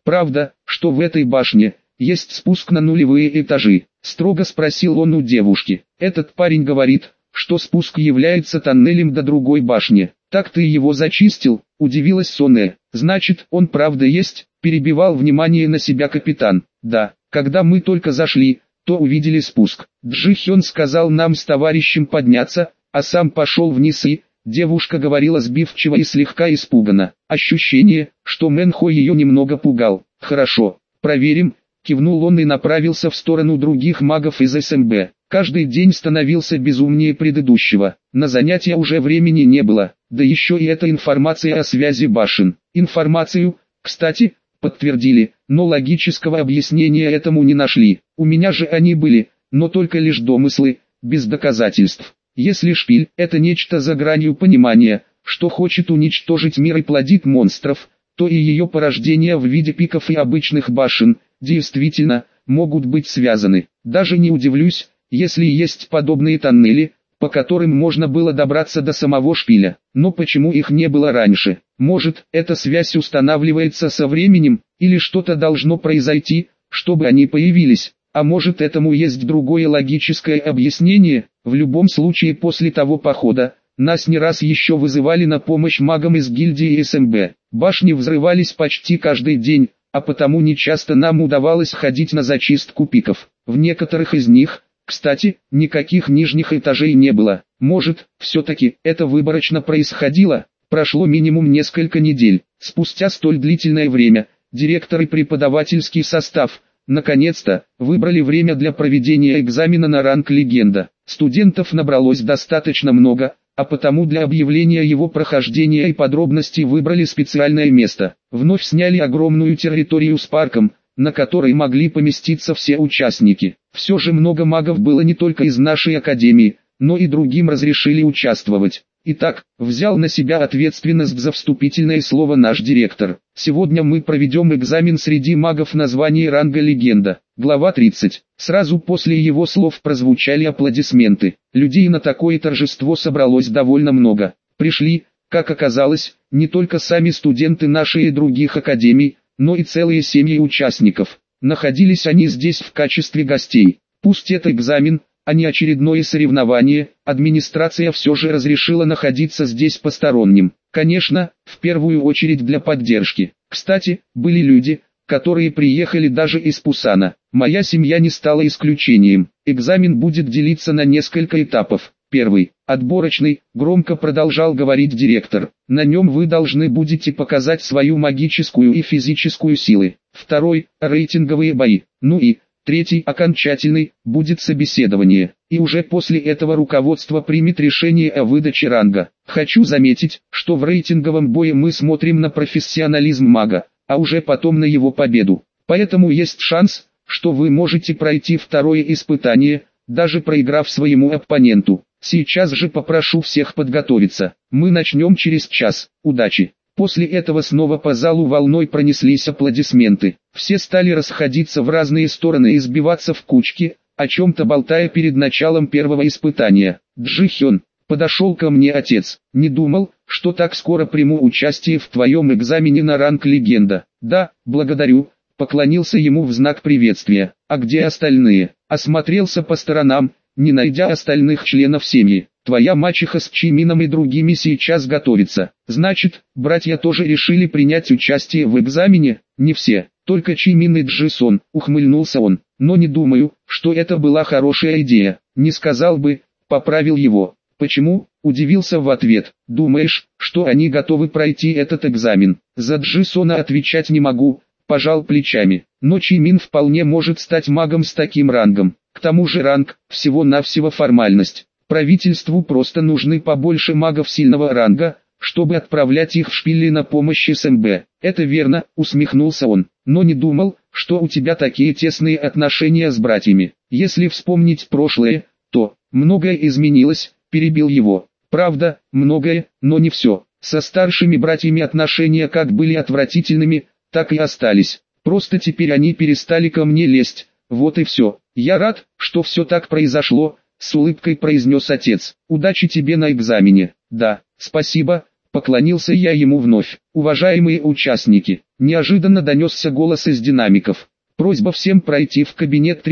«Правда, что в этой башне есть спуск на нулевые этажи?» — строго спросил он у девушки. «Этот парень говорит, что спуск является тоннелем до другой башни. Так ты его зачистил?» — удивилась Сонная. «Значит, он правда есть?» — перебивал внимание на себя капитан. «Да, когда мы только зашли, то увидели спуск. Джи Хён сказал нам с товарищем подняться, а сам пошел вниз и...» Девушка говорила сбивчиво и слегка испуганно. Ощущение, что Мэн Хо ее немного пугал. «Хорошо, проверим», — кивнул он и направился в сторону других магов из СМБ. Каждый день становился безумнее предыдущего. На занятия уже времени не было, да еще и эта информация о связи башен. Информацию, кстати, подтвердили, но логического объяснения этому не нашли. У меня же они были, но только лишь домыслы, без доказательств. Если шпиль – это нечто за гранью понимания, что хочет уничтожить мир и плодит монстров, то и ее порождения в виде пиков и обычных башен, действительно, могут быть связаны. Даже не удивлюсь, если есть подобные тоннели, по которым можно было добраться до самого шпиля. Но почему их не было раньше? Может, эта связь устанавливается со временем, или что-то должно произойти, чтобы они появились? А может, этому есть другое логическое объяснение? В любом случае после того похода, нас не раз еще вызывали на помощь магам из гильдии СМБ. Башни взрывались почти каждый день, а потому нечасто нам удавалось ходить на зачистку пиков. В некоторых из них, кстати, никаких нижних этажей не было. Может, все-таки это выборочно происходило? Прошло минимум несколько недель. Спустя столь длительное время, директор и преподавательский состав – наконец-то, выбрали время для проведения экзамена на ранг легенда. Студентов набралось достаточно много, а потому для объявления его прохождения и подробностей выбрали специальное место. Вновь сняли огромную территорию с парком, на которой могли поместиться все участники. Все же много магов было не только из нашей академии, но и другим разрешили участвовать. Итак, взял на себя ответственность за вступительное слово наш директор. Сегодня мы проведем экзамен среди магов на звание ранга легенда. Глава 30. Сразу после его слов прозвучали аплодисменты. Людей на такое торжество собралось довольно много. Пришли, как оказалось, не только сами студенты нашей и других академий, но и целые семьи участников. Находились они здесь в качестве гостей. Пусть это экзамен, а не очередное соревнование, администрация все же разрешила находиться здесь посторонним. Конечно, в первую очередь для поддержки. Кстати, были люди, которые приехали даже из Пусана. Моя семья не стала исключением. Экзамен будет делиться на несколько этапов. Первый, отборочный, громко продолжал говорить директор. На нем вы должны будете показать свою магическую и физическую силы. Второй, рейтинговые бои. Ну и третий, окончательный, будет собеседование, и уже после этого руководство примет решение о выдаче ранга. Хочу заметить, что в рейтинговом бое мы смотрим на профессионализм мага, а уже потом на его победу. Поэтому есть шанс, что вы можете пройти второе испытание, даже проиграв своему оппоненту. Сейчас же попрошу всех подготовиться. Мы начнем через час. Удачи! После этого снова по залу волной пронеслись аплодисменты. Все стали расходиться в разные стороны и сбиваться в кучки, о чем-то болтая перед началом первого испытания. Джи Хён, подошел ко мне отец. Не думал, что так скоро приму участие в твоем экзамене на ранг легенда. Да, благодарю, поклонился ему в знак приветствия. А где остальные? Осмотрелся по сторонам, не найдя остальных членов семьи. Твоя мачеха с Чимином и другими сейчас готовится. Значит, братья тоже решили принять участие в экзамене? Не все, только Чимин и Джисон, ухмыльнулся он. Но не думаю, что это была хорошая идея. Не сказал бы, поправил его. Почему? Удивился в ответ. Думаешь, что они готовы пройти этот экзамен? За Джисона отвечать не могу, пожал плечами. Но Чимин вполне может стать магом с таким рангом. К тому же ранг, всего-навсего формальность. Правительству просто нужны побольше магов сильного ранга, чтобы отправлять их в шпили на помощь СМБ. Это верно, усмехнулся он, но не думал, что у тебя такие тесные отношения с братьями. Если вспомнить прошлое, то многое изменилось, перебил его. Правда, многое, но не все. Со старшими братьями отношения как были отвратительными, так и остались. Просто теперь они перестали ко мне лезть, вот и все. Я рад, что все так произошло, с улыбкой произнес отец. Удачи тебе на экзамене. Да, спасибо, Поклонился я ему вновь. Уважаемые участники, неожиданно донесся голос из динамиков. Просьба всем пройти в кабинет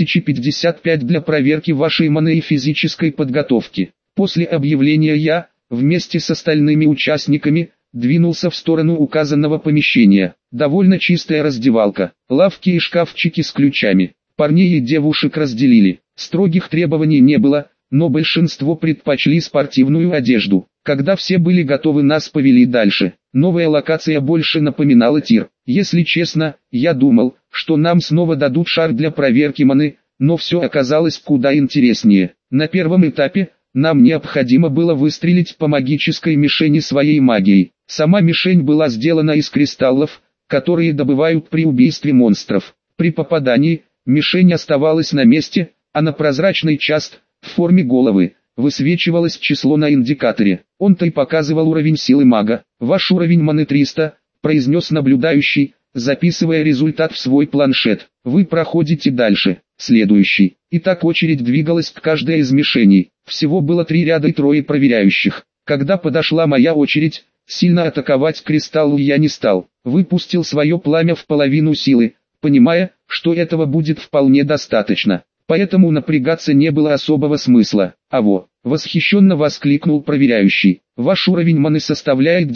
3055 для проверки вашей маны и физической подготовки. После объявления я, вместе с остальными участниками, двинулся в сторону указанного помещения. Довольно чистая раздевалка, лавки и шкафчики с ключами. Парней и девушек разделили. Строгих требований не было, но большинство предпочли спортивную одежду. Когда все были готовы, нас повели дальше. Новая локация больше напоминала тир. Если честно, я думал, что нам снова дадут шар для проверки маны, но все оказалось куда интереснее. На первом этапе нам необходимо было выстрелить по магической мишени своей магией. Сама мишень была сделана из кристаллов, которые добывают при убийстве монстров. При попадании, мишень оставалась на месте, а на прозрачной части, в форме головы, высвечивалось число на индикаторе. Он-то и показывал уровень силы мага. «Ваш уровень маны 300», произнес наблюдающий, записывая результат в свой планшет. «Вы проходите дальше. Следующий». И так очередь двигалась к каждой из мишеней. Всего было 3 ряда и 3 проверяющих. Когда подошла моя очередь, сильно атаковать кристаллу я не стал. Выпустил свое пламя в половину силы, понимая, что этого будет вполне достаточно. Поэтому напрягаться не было особого смысла. «Аво!» — восхищенно воскликнул проверяющий. «Ваш уровень маны составляет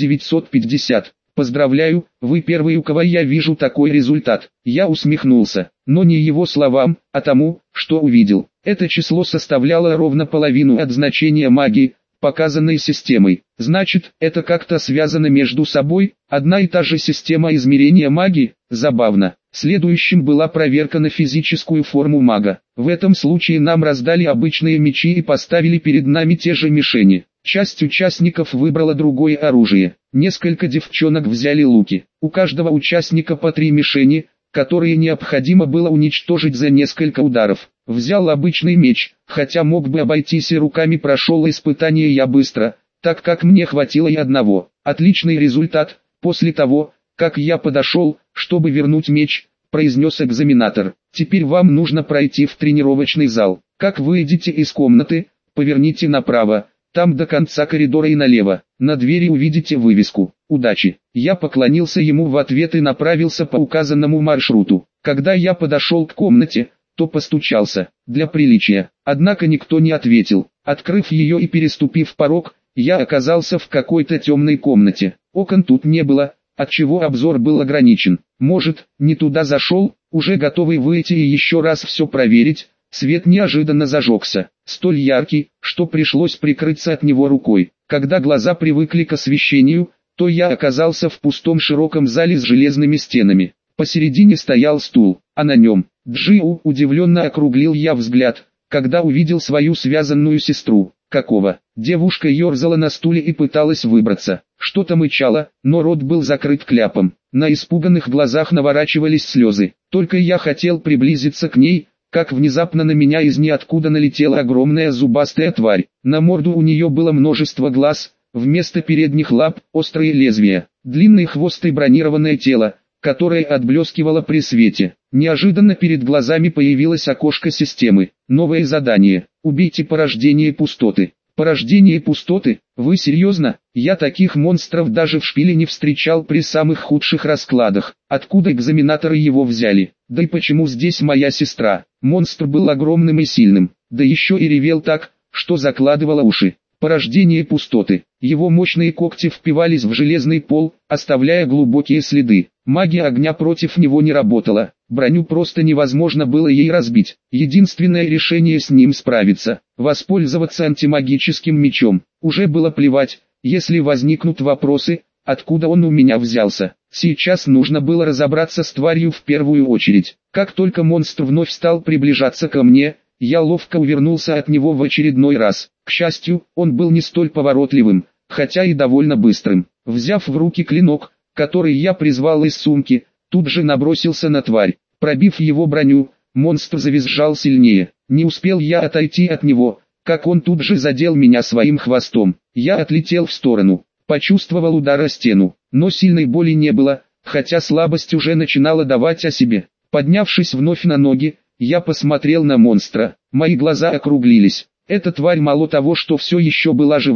950. Поздравляю, вы первый, у кого я вижу такой результат». Я усмехнулся, но не его словам, а тому, что увидел. Это число составляло ровно половину от значения магии, показанной системой. Значит, это как-то связано между собой, одна и та же система измерения магии? Забавно. Следующим была проверка на физическую форму мага. В этом случае нам раздали обычные мечи и поставили перед нами те же мишени. Часть участников выбрала другое оружие. Несколько девчонок взяли луки. У каждого участника по 3 мишени, которые необходимо было уничтожить за несколько ударов. Взял обычный меч, хотя мог бы обойтись и руками, прошел испытание я быстро, так как мне хватило и одного. Отличный результат. После того, как я подошел, чтобы вернуть меч, произнес экзаменатор. Теперь вам нужно пройти в тренировочный зал. Как выйдете из комнаты, поверните направо, там до конца коридора и налево. На двери увидите вывеску «Удачи». Я поклонился ему в ответ и направился по указанному маршруту. Когда я подошел к комнате, то постучался, для приличия. Однако никто не ответил. Открыв ее и переступив порог, я оказался в какой-то темной комнате. Окон тут не было, отчего обзор был ограничен. Может, не туда зашел, уже готовый выйти и еще раз все проверить, свет неожиданно зажегся, столь яркий, что пришлось прикрыться от него рукой. Когда глаза привыкли к освещению, то я оказался в пустом широком зале с железными стенами. Посередине стоял стул, а на нем Джиу. Удивленно округлил я взгляд, когда увидел свою связанную сестру. «Какого?» Девушка ерзала на стуле и пыталась выбраться. Что-то мычала, но рот был закрыт кляпом. На испуганных глазах наворачивались слезы. Только я хотел приблизиться к ней, как внезапно на меня из ниоткуда налетела огромная зубастая тварь. На морду у нее было множество глаз, вместо передних лап – острые лезвия, длинный хвост и бронированное тело, которое отблескивало при свете. Неожиданно перед глазами появилось окошко системы. Новое задание. Убейте порождение пустоты. Порождение пустоты? Вы серьезно? Я таких монстров даже в шпиле не встречал при самых худших раскладах. Откуда экзаменаторы его взяли? Да и почему здесь моя сестра? Монстр был огромным и сильным, да еще и ревел так, что закладывало уши. Порождение пустоты. Его мощные когти впивались в железный пол, оставляя глубокие следы. Магия огня против него не работала. Броню просто невозможно было ей разбить. Единственное решение с ним справиться – воспользоваться антимагическим мечом. Уже было плевать, если возникнут вопросы, откуда он у меня взялся. Сейчас нужно было разобраться с тварью в первую очередь. Как только монстр вновь стал приближаться ко мне, я ловко увернулся от него в очередной раз. К счастью, он был не столь поворотливым, хотя и довольно быстрым. Взяв в руки клинок, который я призвал из сумки, тут же набросился на тварь. Пробив его броню, монстр завизжал сильнее. Не успел я отойти от него, как он тут же задел меня своим хвостом. Я отлетел в сторону, почувствовал удар о стену, но сильной боли не было, хотя слабость уже начинала давать о себе. Поднявшись вновь на ноги, я посмотрел на монстра. Мои глаза округлились. Эта тварь мало того, что все еще была жива,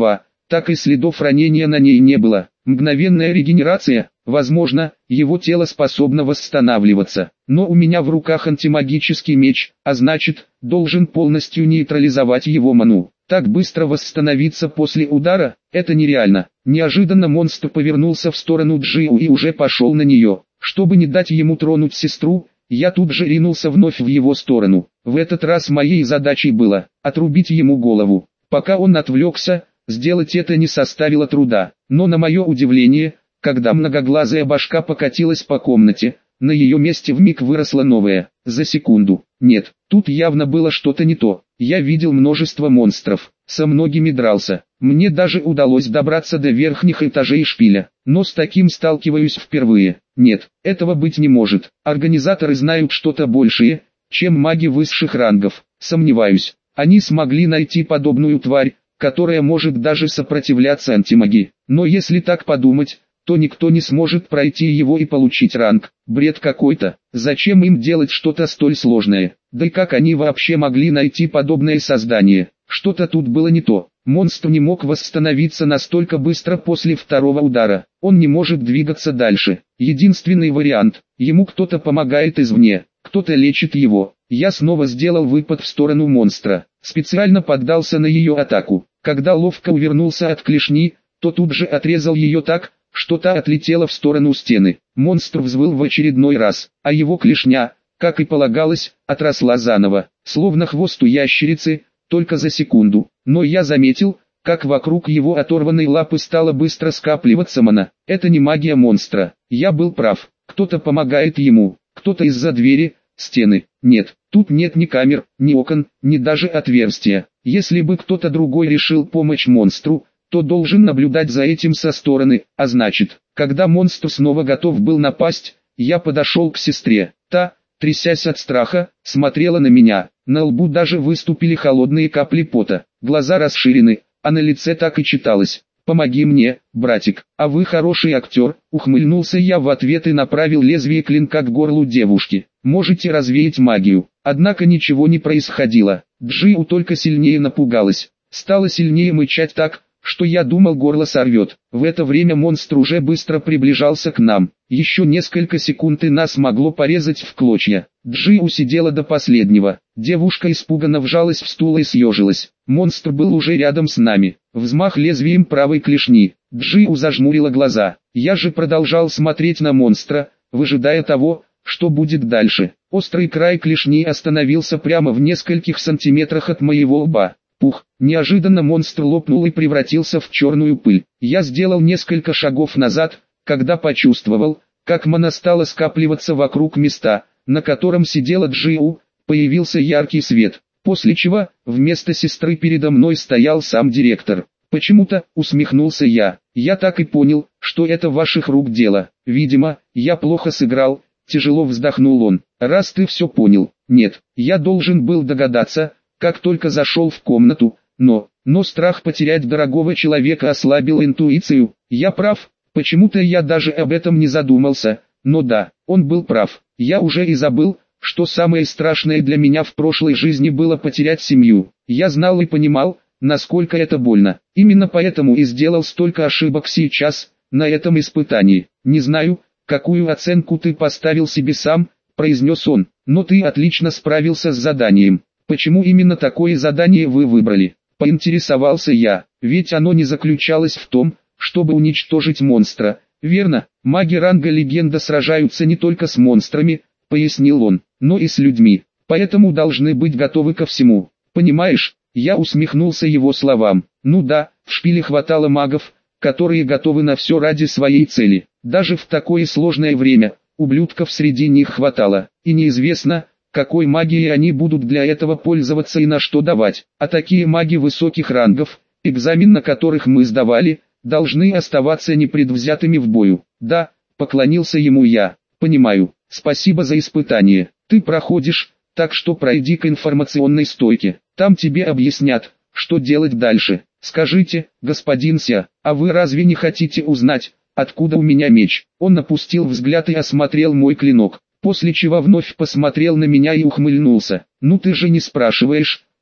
так и следов ранения на ней не было. Мгновенная регенерация, возможно, его тело способно восстанавливаться. Но у меня в руках антимагический меч, а значит, должен полностью нейтрализовать его ману. Так быстро восстановиться после удара – это нереально. Неожиданно монстр повернулся в сторону Джиу и уже пошел на нее. Чтобы не дать ему тронуть сестру, я тут же ринулся вновь в его сторону. В этот раз моей задачей было отрубить ему голову. Пока он отвлекся, сделать это не составило труда. Но на мое удивление, когда многоглазая башка покатилась по комнате, на ее месте вмиг выросла новая. За секунду. Нет, тут явно было что-то не то. Я видел множество монстров, со многими дрался. Мне даже удалось добраться до верхних этажей шпиля. Но с таким сталкиваюсь впервые. Нет, этого быть не может. Организаторы знают что-то большее, чем маги высших рангов. Сомневаюсь, они смогли найти подобную тварь, которая может даже сопротивляться антимагии. Но если так подумать, то никто не сможет пройти его и получить ранг. Бред какой-то. Зачем им делать что-то столь сложное? Да и как они вообще могли найти подобное создание? Что-то тут было не то. Монстр не мог восстановиться настолько быстро после второго удара. Он не может двигаться дальше. Единственный вариант – ему кто-то помогает извне, кто-то лечит его. Я снова сделал выпад в сторону монстра. Специально поддался на ее атаку. Когда ловко увернулся от клешни, то тут же отрезал ее так, что та отлетела в сторону стены. Монстр взвыл в очередной раз, а его клешня, как и полагалось, отросла заново, словно хвост у ящерицы, только за секунду. Но я заметил, как вокруг его оторванной лапы стало быстро скапливаться мана. Это не магия монстра. Я был прав. Кто-то помогает ему, кто-то из-за двери, стены. Нет, тут нет ни камер, ни окон, ни даже отверстия. Если бы кто-то другой решил помочь монстру, то должен наблюдать за этим со стороны, а значит, когда монстр снова готов был напасть, я подошел к сестре. Та, трясясь от страха, смотрела на меня. На лбу даже выступили холодные капли пота, глаза расширены, а на лице так и читалось: «Помоги мне, братик, а вы хороший актер», ухмыльнулся я в ответ и направил лезвие клинка к горлу девушки. «Можете развеять магию». Однако ничего не происходило. Джиу только сильнее напугалась, стала сильнее мычать так, что я думал, горло сорвет. В это время монстр уже быстро приближался к нам. Еще несколько секунд и нас могло порезать в клочья. Джиу сидела до последнего. Девушка испуганно вжалась в стул и съежилась. Монстр был уже рядом с нами. Взмах лезвием правой клешни. Джиу зажмурила глаза. Я же продолжал смотреть на монстра, выжидая того, что будет дальше. Острый край клешни остановился прямо в нескольких сантиметрах от моего лба. Пух! Неожиданно монстр лопнул и превратился в черную пыль. Я сделал несколько шагов назад, когда почувствовал, как мана стала скапливаться вокруг места, на котором сидела Джиу. Появился яркий свет, после чего, вместо сестры передо мной стоял сам директор. «Почему-то», усмехнулся я, «я так и понял, что это ваших рук дело. Видимо, я плохо сыграл», тяжело вздохнул он. «Раз ты все понял». «Нет, я должен был догадаться, как только зашел в комнату, но страх потерять дорогого человека ослабил интуицию. Я прав, почему-то я даже об этом не задумался, но да, он был прав. Я уже и забыл, что самое страшное для меня в прошлой жизни было потерять семью. Я знал и понимал, насколько это больно. Именно поэтому и сделал столько ошибок сейчас, на этом испытании. Не знаю, какую оценку ты поставил себе сам, произнес он, но ты отлично справился с заданием. Почему именно такое задание вы выбрали? Поинтересовался я, ведь оно не заключалось в том, чтобы уничтожить монстра, верно? Маги ранга легенда сражаются не только с монстрами, пояснил он, но и с людьми, поэтому должны быть готовы ко всему. Понимаешь? Я усмехнулся его словам. Ну да, в шпиле хватало магов, которые готовы на все ради своей цели. Даже в такое сложное время, ублюдков среди них хватало, и неизвестно, какой магией они будут для этого пользоваться и на что давать. А такие маги высоких рангов, экзамен на которых мы сдавали, должны оставаться непредвзятыми в бою. Да, поклонился ему я. Понимаю, спасибо за испытание. Ты проходишь, так что пройди к информационной стойке. Там тебе объяснят, что делать дальше. Скажите, господин Ся, а вы разве не хотите узнать, откуда у меня меч? Он опустил взгляд и осмотрел мой клинок, после чего вновь посмотрел на меня и ухмыльнулся. Ну ты же не спрашиваешь,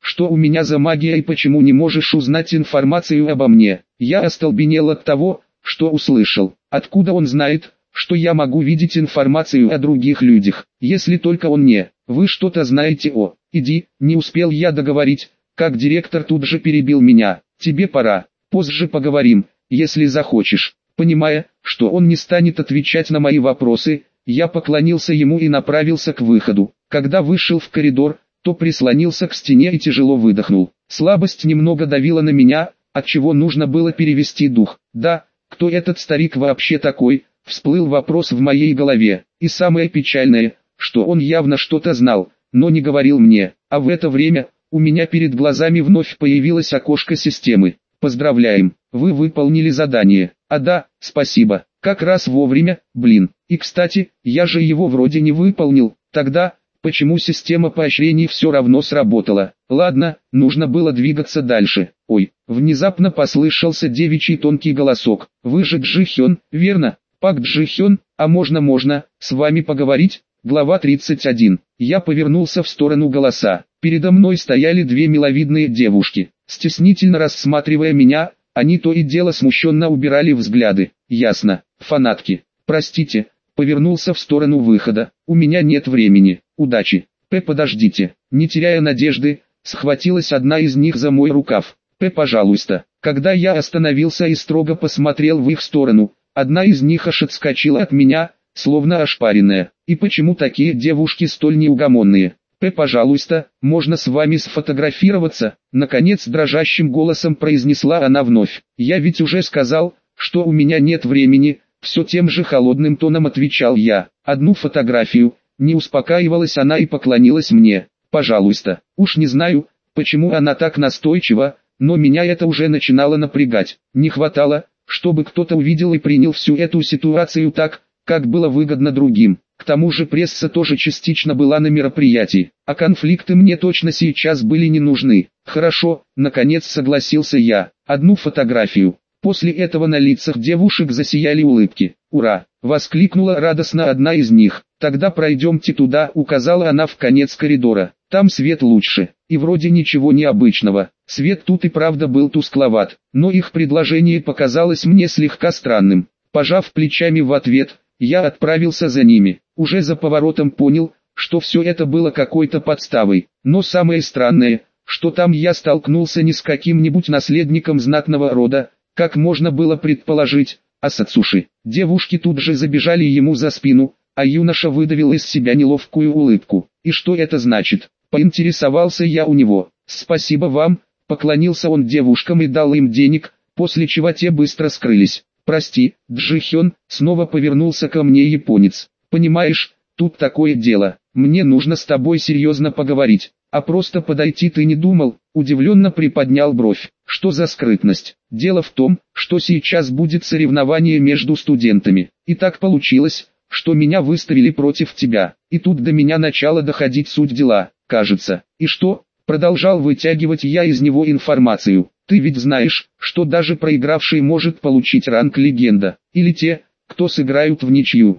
что у меня за магия и почему не можешь узнать информацию обо мне? Я остолбенел от того, что услышал. Откуда он знает, что я могу видеть информацию о других людях, если только он не... Вы что-то знаете о... Иди, не успел я договорить, как директор тут же перебил меня. Тебе пора, позже поговорим, если захочешь. Понимая, что он не станет отвечать на мои вопросы, я поклонился ему и направился к выходу. Когда вышел в коридор, то прислонился к стене и тяжело выдохнул. Слабость немного давила на меня, отчего нужно было перевести дух. Да, кто этот старик вообще такой, всплыл вопрос в моей голове. И самое печальное, что он явно что-то знал, но не говорил мне. А в это время, у меня перед глазами вновь появилось окошко системы. Поздравляем, вы выполнили задание. А да, спасибо, как раз вовремя, блин. И кстати, я же его вроде не выполнил. Тогда, почему система поощрений все равно сработала? Ладно, нужно было двигаться дальше. Ой, внезапно послышался девичий тонкий голосок. Вы же Джихён, верно? Пак Джихён, а можно, с вами поговорить? Глава 31. Я повернулся в сторону голоса. Передо мной стояли две миловидные девушки. Стеснительно рассматривая меня, они то и дело смущенно убирали взгляды. Ясно, фанатки. Простите, повернулся в сторону выхода. У меня нет времени. Удачи. Подождите. Не теряя надежды, схватилась одна из них за мой рукав. Пожалуйста. Когда я остановился и строго посмотрел в их сторону, одна из них аж отскочила от меня, словно ошпаренная. И почему такие девушки столь неугомонные? Пожалуйста, можно с вами сфотографироваться? Наконец дрожащим голосом произнесла она вновь. Я ведь уже сказал, что у меня нет времени, все тем же холодным тоном отвечал я. Одну фотографию. Не успокаивалась она и поклонилась мне. Пожалуйста. Уж не знаю, почему она так настойчива, но меня это уже начинало напрягать. Не хватало, чтобы кто-то увидел и принял всю эту ситуацию так, как было выгодно другим. К тому же пресса тоже частично была на мероприятии, а конфликты мне точно сейчас были не нужны. Хорошо, наконец согласился я. Одну фотографию. После этого на лицах девушек засияли улыбки. «Ура!» — воскликнула радостно одна из них. «Тогда пройдемте туда», — указала она в конец коридора. «Там свет лучше, и вроде ничего необычного. Свет тут и правда был тускловат, но их предложение показалось мне слегка странным. Пожав плечами в ответ, я отправился за ними. Уже за поворотом понял, что все это было какой-то подставой. Но самое странное, что там я столкнулся не с каким-нибудь наследником знатного рода, как можно было предположить, а с Ацуши. Девушки тут же забежали ему за спину, а юноша выдавил из себя неловкую улыбку. «И что это значит?» — поинтересовался я у него. «Спасибо вам», — поклонился он девушкам и дал им денег, после чего те быстро скрылись. «Прости, Джихён», — снова повернулся ко мне японец. «Понимаешь, тут такое дело, мне нужно с тобой серьезно поговорить, а просто подойти ты не думал?» Удивленно приподнял бровь. «Что за скрытность? Дело в том, что сейчас будет соревнование между студентами. И так получилось, что меня выставили против тебя. И тут до меня начала доходить суть дела, кажется. И что?» Продолжал вытягивать я из него информацию. «Ты ведь знаешь, что даже проигравший может получить ранг легенда, или те, кто сыграют в ничью.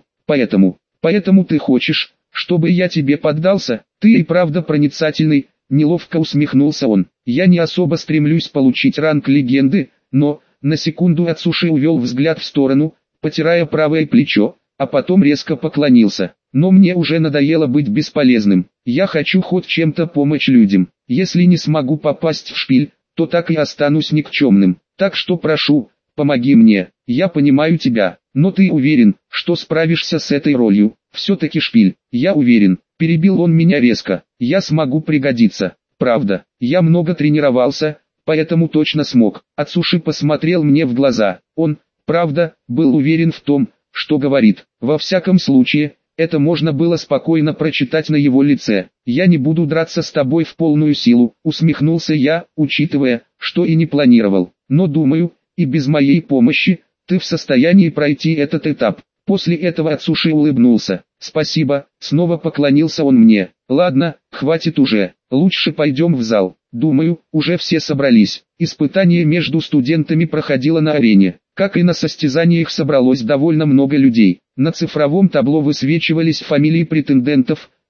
Поэтому ты хочешь, чтобы я тебе поддался? Ты и правда проницательный», — неловко усмехнулся он. «Я не особо стремлюсь получить ранг легенды, но...» На секунду Ацуши увел взгляд в сторону, потирая правое плечо, а потом резко поклонился. «Но мне уже надоело быть бесполезным. Я хочу хоть чем-то помочь людям. Если не смогу попасть в шпиль, то так и останусь никчемным. Так что прошу, помоги мне. Я понимаю тебя, но ты уверен, что справишься с этой ролью? Все-таки шпиль, я уверен». Перебил он меня резко. «Я смогу пригодиться. Правда, я много тренировался, поэтому точно смог». Ацуши посмотрел мне в глаза. Он, правда, был уверен в том, что говорит. Во всяком случае, это можно было спокойно прочитать на его лице. «Я не буду драться с тобой в полную силу», — усмехнулся я, учитывая, что и не планировал. «Но думаю, и без моей помощи, ты в состоянии пройти этот этап». После этого Ацуши улыбнулся. «Спасибо», — снова поклонился он мне. «Ладно, хватит уже, лучше пойдем в зал. Думаю, уже все собрались». Испытание между студентами проходило на арене. Как и на состязаниях собралось довольно много людей. На цифровом табло высвечивались фамилии претендентов,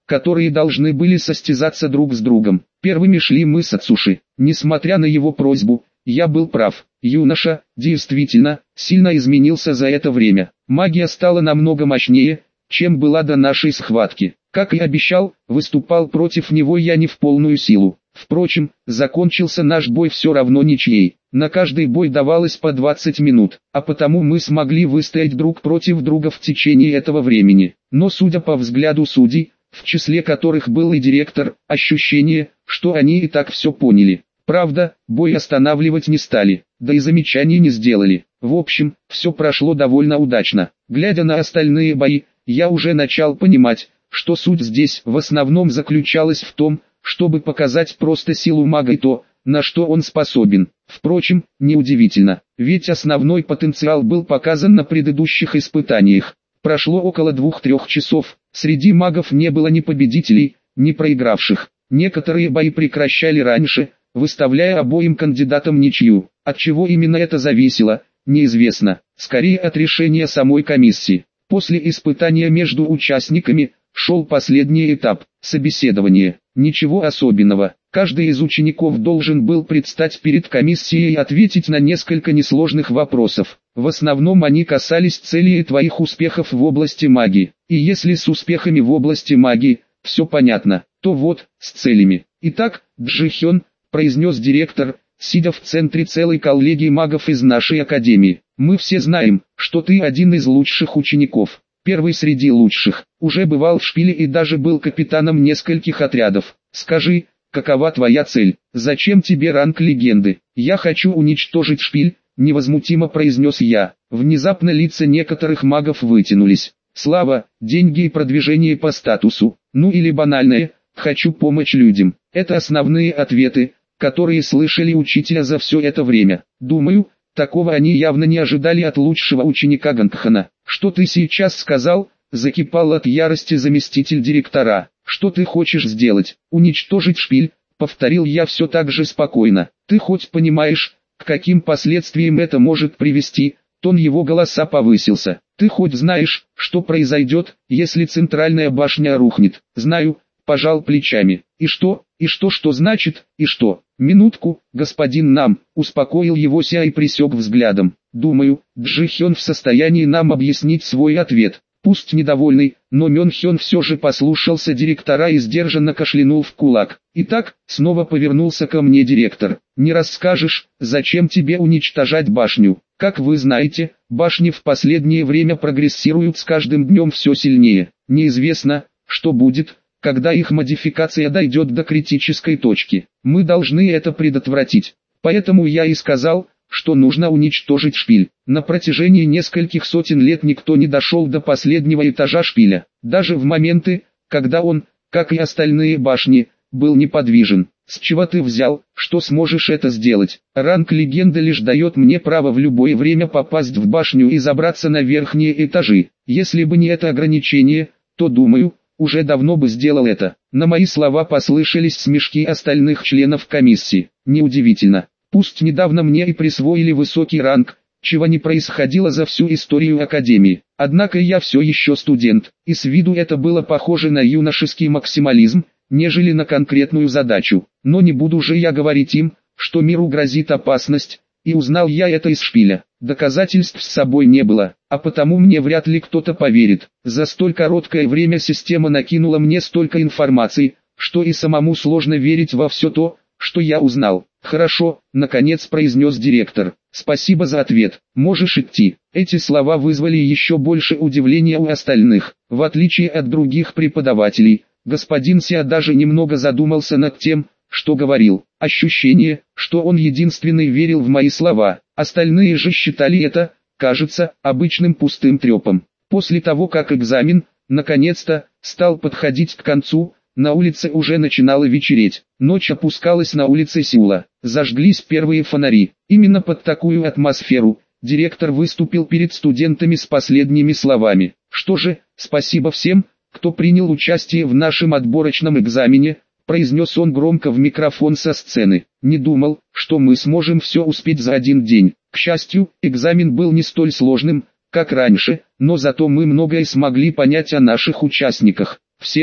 которые должны были состязаться друг с другом. Первыми шли мы с Ацуши. Несмотря на его просьбу, я был прав. Юноша, действительно, сильно изменился за это время. Магия стала намного мощнее, чем была до нашей схватки. Как и обещал, выступал против него я не в полную силу. Впрочем, закончился наш бой все равно ничьей. На каждый бой давалось по 20 минут, а потому мы смогли выстоять друг против друга в течение этого времени. Но судя по взгляду судей, в числе которых был и директор, ощущение, что они и так все поняли. Правда, бой останавливать не стали, да и замечаний не сделали. В общем, все прошло довольно удачно. Глядя на остальные бои, я уже начал понимать, что суть здесь в основном заключалась в том, чтобы показать просто силу мага и то, на что он способен. Впрочем, неудивительно, ведь основной потенциал был показан на предыдущих испытаниях. Прошло около 2-3 часов, среди магов не было ни победителей, ни проигравших. Некоторые бои прекращали раньше, выставляя обоим кандидатам ничью. От чего именно это зависело, неизвестно, скорее от решения самой комиссии. После испытания между участниками шел последний этап – собеседование. Ничего особенного, каждый из учеников должен был предстать перед комиссией и ответить на несколько несложных вопросов. В основном они касались целей и твоих успехов в области магии. И если с успехами в области магии все понятно, то вот, с целями. Итак, Джихён, произнес директор, сидя в центре целой коллегии магов из нашей академии. Мы все знаем, что ты один из лучших учеников. Первый среди лучших, уже бывал в шпиле и даже был капитаном нескольких отрядов. Скажи, какова твоя цель? Зачем тебе ранг легенды? Я хочу уничтожить шпиль, невозмутимо произнес я. Внезапно лица некоторых магов вытянулись. Слава, деньги и продвижение по статусу. Ну или банальное, хочу помочь людям. Это основные ответы, которые слышали учителя за все это время. Думаю, такого они явно не ожидали от лучшего ученика Гангхана. «Что ты сейчас сказал?» – закипал от ярости заместитель директора. «Что ты хочешь сделать? Уничтожить шпиль?» – повторил я все так же спокойно. «Ты хоть понимаешь, к каким последствиям это может привести?» Тон его голоса повысился. «Ты хоть знаешь, что произойдет, если центральная башня рухнет?» «Знаю», – пожал плечами. «И что? И что значит, и что?» «Минутку, господин Нам», – успокоил его Ся и пресек взглядом. «Думаю, Джихён в состоянии нам объяснить свой ответ». Пусть недовольный, но Мёнхён все же послушался директора и сдержанно кашлянул в кулак. «Итак», снова повернулся ко мне директор, «не расскажешь, зачем тебе уничтожать башню? Как вы знаете, башни в последнее время прогрессируют с каждым днем все сильнее. Неизвестно, что будет, когда их модификация дойдет до критической точки. Мы должны это предотвратить. Поэтому я и сказал, что нужно уничтожить шпиль. На протяжении нескольких сотен лет никто не дошел до последнего этажа шпиля. Даже в моменты, когда он, как и остальные башни, был неподвижен. С чего ты взял, что сможешь это сделать? Ранг легенды лишь дает мне право в любое время попасть в башню и забраться на верхние этажи. Если бы не это ограничение, то думаю, уже давно бы сделал это. На мои слова послышались смешки остальных членов комиссии. Неудивительно. Пусть недавно мне и присвоили высокий ранг, чего не происходило за всю историю Академии. Однако я все еще студент, и с виду это было похоже на юношеский максимализм, нежели на конкретную задачу. Но не буду же я говорить им, что миру грозит опасность, и узнал я это из шпиля. Доказательств с собой не было, а потому мне вряд ли кто-то поверит. За столь короткое время система накинула мне столько информации, что и самому сложно верить во все то, что я узнал. «Хорошо», — наконец произнес директор. «Спасибо за ответ. Можешь идти». Эти слова вызвали еще больше удивления у остальных. В отличие от других преподавателей, господин Ся даже немного задумался над тем, что говорил. Ощущение, что он единственный верил в мои слова. Остальные же считали это, кажется, обычным пустым трепом. После того, как экзамен, наконец-то, стал подходить к концу, на улице уже начинало вечереть. Ночь опускалась на улице Сеула. Зажглись первые фонари. Именно под такую атмосферу директор выступил перед студентами с последними словами. «Что же, спасибо всем, кто принял участие в нашем отборочном экзамене», произнес он громко в микрофон со сцены. «Не думал, что мы сможем все успеть за один день. К счастью, экзамен был не столь сложным, как раньше, но зато мы многое смогли понять о наших участниках. Все, кто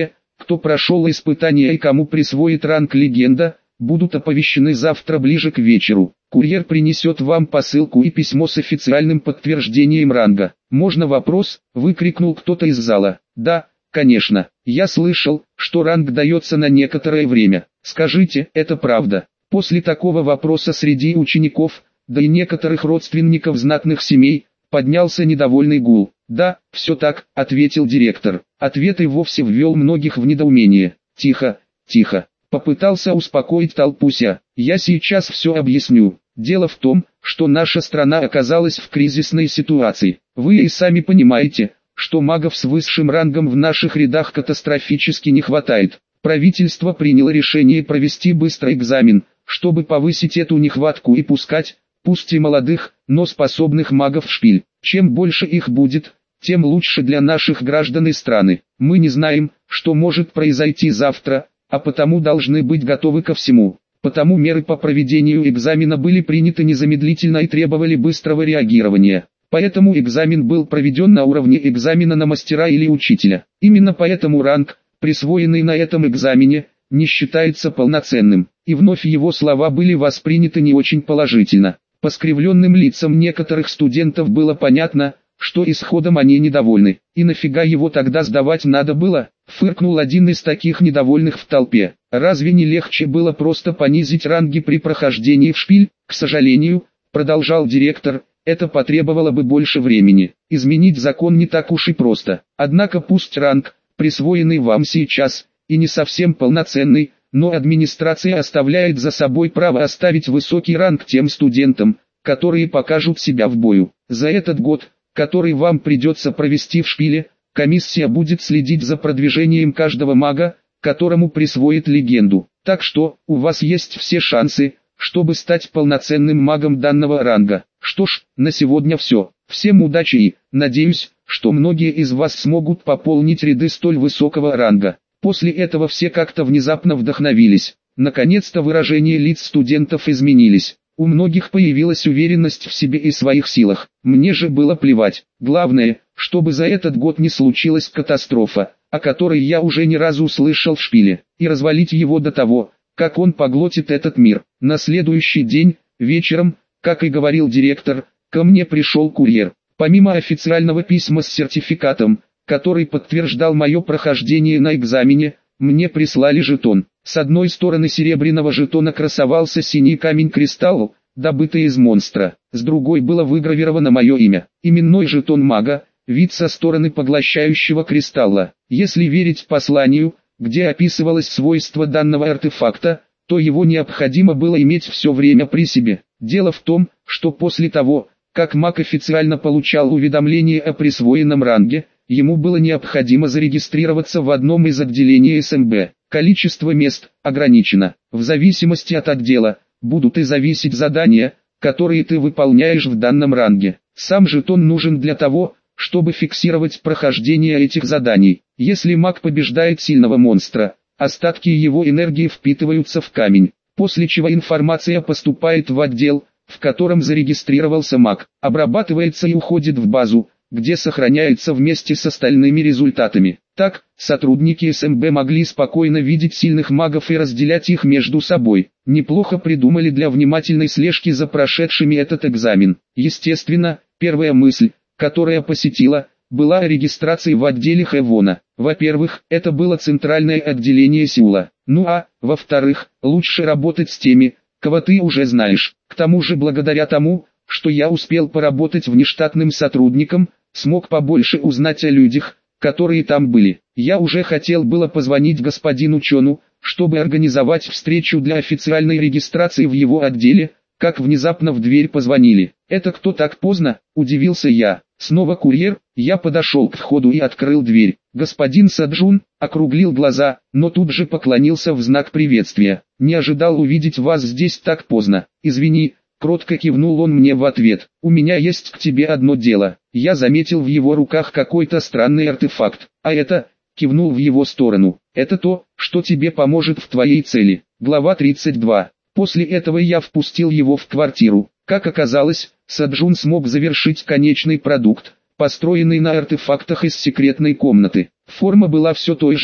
кто прошел испытание и кому присвоит ранг легенда, будут оповещены завтра ближе к вечеру. Курьер принесет вам посылку и письмо с официальным подтверждением ранга. «Можно вопрос?» – выкрикнул кто-то из зала. «Да, конечно. Я слышал, что ранг дается на некоторое время. Скажите, это правда?» После такого вопроса среди учеников, да и некоторых родственников знатных семей, поднялся недовольный гул. «Да, все так», – ответил директор. Ответ и вовсе ввел многих в недоумение. «Тихо, тихо», – попытался успокоить толпу Ся. «Я сейчас все объясню. Дело в том, что наша страна оказалась в кризисной ситуации. Вы и сами понимаете, что магов с высшим рангом в наших рядах катастрофически не хватает. Правительство приняло решение провести быстрый экзамен, чтобы повысить эту нехватку и пускать, пусть и молодых, но способных магов в шпиль. Чем больше их будет, тем лучше для наших граждан и страны. Мы не знаем, что может произойти завтра, а потому должны быть готовы ко всему. Потому меры по проведению экзамена были приняты незамедлительно и требовали быстрого реагирования. Поэтому экзамен был проведен на уровне экзамена на мастера или учителя. Именно поэтому ранг, присвоенный на этом экзамене, не считается полноценным. И вновь его слова были восприняты не очень положительно. По скривленным лицам некоторых студентов было понятно, что исходом они недовольны. «И нафига его тогда сдавать надо было?» — фыркнул один из таких недовольных в толпе. «Разве не легче было просто понизить ранги при прохождении в шпиль?» «К сожалению», — продолжал директор, — «это потребовало бы больше времени. Изменить закон не так уж и просто. Однако пусть ранг, присвоенный вам сейчас, и не совсем полноценный, но администрация оставляет за собой право оставить высокий ранг тем студентам, которые покажут себя в бою. За этот год, который вам придется провести в шпиле, комиссия будет следить за продвижением каждого мага, которому присвоит легенду. Так что, у вас есть все шансы, чтобы стать полноценным магом данного ранга. Что ж, на сегодня все. Всем удачи и, надеюсь, что многие из вас смогут пополнить ряды столь высокого ранга». После этого все как-то внезапно вдохновились. Наконец-то выражения лиц студентов изменились. У многих появилась уверенность в себе и своих силах. Мне же было плевать. Главное, чтобы за этот год не случилась катастрофа, о которой я уже не разу услышал в шпиле, и развалить его до того, как он поглотит этот мир. На следующий день, вечером, как и говорил директор, ко мне пришел курьер. Помимо официального письма с сертификатом, который подтверждал мое прохождение на экзамене, мне прислали жетон. С одной стороны серебряного жетона красовался синий камень-кристалл, добытый из монстра. С другой было выгравировано мое имя. Именной жетон мага, вид со стороны поглощающего кристалла. Если верить посланию, где описывалось свойство данного артефакта, то его необходимо было иметь все время при себе. Дело в том, что после того, как маг официально получал уведомление о присвоенном ранге, ему было необходимо зарегистрироваться в одном из отделений СМБ. Количество мест ограничено. В зависимости от отдела, будут и зависеть задания, которые ты выполняешь в данном ранге. Сам жетон нужен для того, чтобы фиксировать прохождение этих заданий. Если маг побеждает сильного монстра, остатки его энергии впитываются в камень, после чего информация поступает в отдел, в котором зарегистрировался маг, обрабатывается и уходит в базу, где сохраняется вместе с остальными результатами. Так, сотрудники СМБ могли спокойно видеть сильных магов и разделять их между собой. Неплохо придумали для внимательной слежки за прошедшими этот экзамен. Естественно, первая мысль, которая посетила, была о регистрации в отделе Хэвона. Во-первых, это было центральное отделение Сеула. Ну а, во-вторых, лучше работать с теми, кого ты уже знаешь. К тому же благодаря тому, что я успел поработать внештатным сотрудником, смог побольше узнать о людях, которые там были. Я уже хотел было позвонить господину Чону, чтобы организовать встречу для официальной регистрации в его отделе, как внезапно в дверь позвонили. «Это кто так поздно?» – удивился я. Снова курьер. Я подошел к входу и открыл дверь. Господин Саджун округлил глаза, но тут же поклонился в знак приветствия. «Не ожидал увидеть вас здесь так поздно. Извини». Кротко кивнул он мне в ответ. «У меня есть к тебе одно дело». Я заметил в его руках какой-то странный артефакт. «А это...» кивнул в его сторону. «Это то, что тебе поможет в твоей цели». Глава 32. После этого я впустил его в квартиру. Как оказалось, Саджун смог завершить конечный продукт, построенный на артефактах из секретной комнаты. Форма была все той же,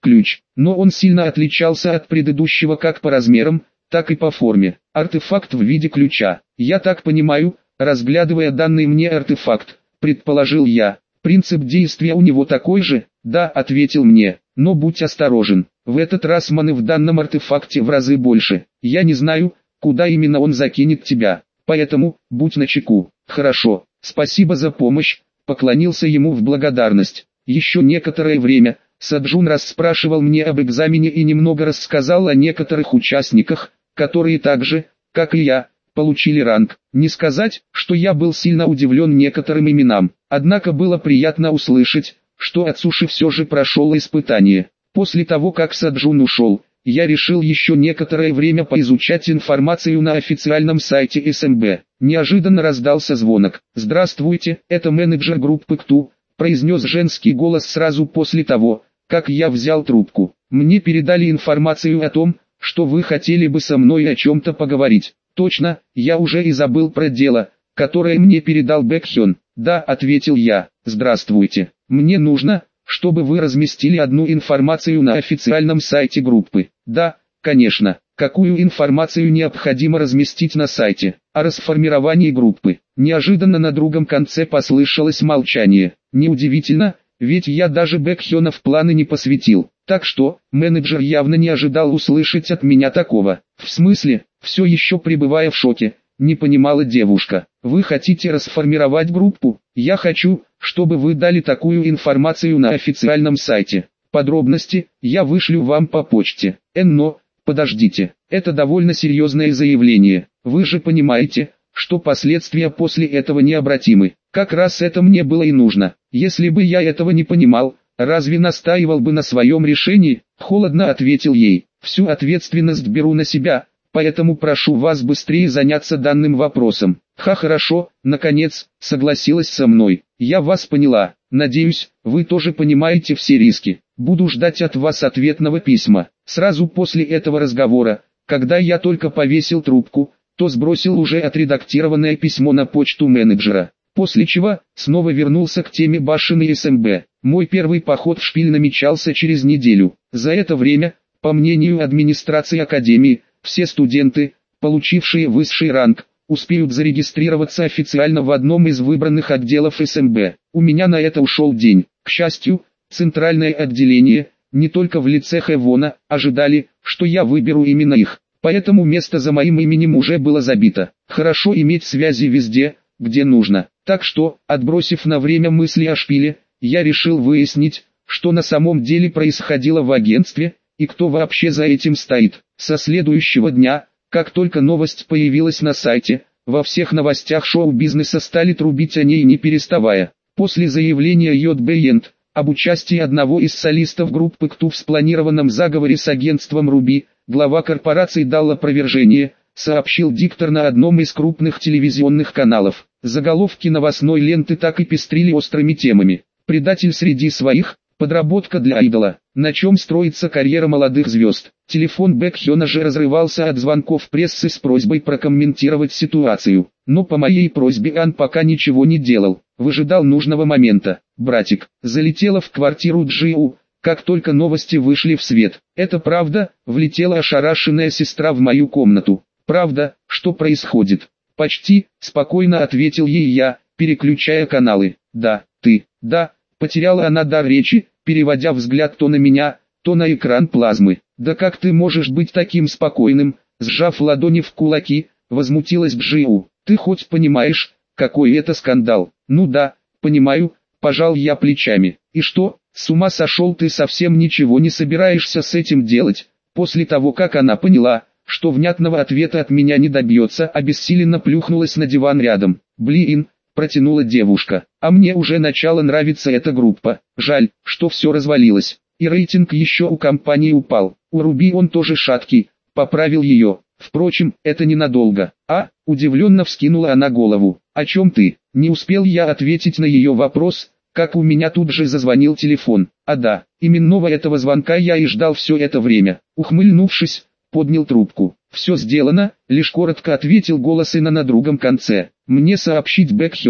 ключ, но он сильно отличался от предыдущего как по размерам, так и по форме. Артефакт в виде ключа. Я так понимаю, разглядывая данный мне артефакт, предположил я. Принцип действия у него такой же? Да, ответил мне, но будь осторожен. В этот раз маны в данном артефакте в разы больше. Я не знаю, куда именно он закинет тебя, поэтому будь начеку. Хорошо, спасибо за помощь, поклонился ему в благодарность. Еще некоторое время Саджун расспрашивал мне об экзамене и немного рассказал о некоторых участниках, которые так же, как и я, получили ранг. Не сказать, что я был сильно удивлен некоторым именам, однако было приятно услышать, что Ацуши все же прошел испытание. После того как Саджун ушел, я решил еще некоторое время поизучать информацию на официальном сайте СМБ. Неожиданно раздался звонок. «Здравствуйте, это менеджер группы КТУ», произнес женский голос сразу после того, как я взял трубку. «Мне передали информацию о том, что вы хотели бы со мной о чем-то поговорить». «Точно, я уже и забыл про дело, которое мне передал Бэкхён». «Да», ответил я. «Здравствуйте, мне нужно, чтобы вы разместили одну информацию на официальном сайте группы». «Да, конечно. Какую информацию необходимо разместить на сайте?» «О расформировании группы». Неожиданно на другом конце послышалось молчание. Неудивительно, ведь я даже Бэкхёна в планы не посвятил. Так что, менеджер явно не ожидал услышать от меня такого. «В смысле?» Все еще пребывая в шоке, не понимала девушка. «Вы хотите расформировать группу? Я хочу, чтобы вы дали такую информацию на официальном сайте. Подробности я вышлю вам по почте». Но, подождите, это довольно серьезное заявление. Вы же понимаете, что последствия после этого необратимы. Как раз это мне было и нужно. Если бы я этого не понимал, разве настаивал бы на своем решении? Холодно ответил ей. Всю ответственность беру на себя, поэтому прошу вас быстрее заняться данным вопросом. Хорошо, наконец, согласилась со мной. Я вас поняла. Надеюсь, вы тоже понимаете все риски. Буду ждать от вас ответного письма. Сразу после этого разговора, когда я только повесил трубку, то сбросил уже отредактированное письмо на почту менеджера. После чего, снова вернулся к теме башен и СМБ. Мой первый поход в Шпиль намечался через неделю. За это время, по мнению администрации Академии, все студенты, получившие высший ранг, успеют зарегистрироваться официально в одном из выбранных отделов СМБ. У меня на это ушел день. К счастью, центральное отделение, не только в лице Хэвона, ожидали, что я выберу именно их. Поэтому место за моим именем уже было забито. Хорошо иметь связи везде, где нужно. Так что, отбросив на время мысли о Шпиле, я решил выяснить, что на самом деле происходило в агентстве, и кто вообще за этим стоит. Со следующего дня, как только новость появилась на сайте, во всех новостях шоу-бизнеса стали трубить о ней не переставая. После заявления Йод-Бэйент об участии одного из солистов группы КТУ в спланированном заговоре с агентством Руби, глава корпорации дал опровержение, сообщил диктор на одном из крупных телевизионных каналов. Заголовки новостной ленты так и пестрили острыми темами. «Предатель среди своих», «Подработка для идола», «На чем строится карьера молодых звезд». Телефон Бэкхёна же разрывался от звонков прессы с просьбой прокомментировать ситуацию. Но по моей просьбе он пока ничего не делал, выжидал нужного момента. «Братик», залетела в квартиру Джиу, как только новости вышли в свет. «Это правда?» — влетела ошарашенная сестра в мою комнату. «Правда, что происходит?» «Почти», — спокойно ответил ей я, переключая каналы. «Да, ты, да». Потеряла она дар речи, переводя взгляд то на меня, то на экран плазмы. «Да как ты можешь быть таким спокойным?» Сжав ладони в кулаки, возмутилась Джиу. «Ты хоть понимаешь, какой это скандал?» «Ну да, понимаю», пожал я плечами. «И что, с ума сошел, ты совсем ничего не собираешься с этим делать?» После того как она поняла, что внятного ответа от меня не добьется, обессиленно плюхнулась на диван рядом. «Блин», протянула девушка, «а мне уже начала нравиться эта группа. Жаль, что все развалилось. И рейтинг еще у компании упал. У Руби он тоже шаткий», поправил ее. «Впрочем, это ненадолго». «А?» – удивленно вскинула она голову. «О чем ты?» Не успел я ответить на ее вопрос, как у меня тут же зазвонил телефон. «А да, именно этого звонка я и ждал все это время». Ухмыльнувшись, поднял трубку. «Все сделано», — лишь коротко ответил голос Ина на другом конце. «Мне сообщить Бэкхёну?»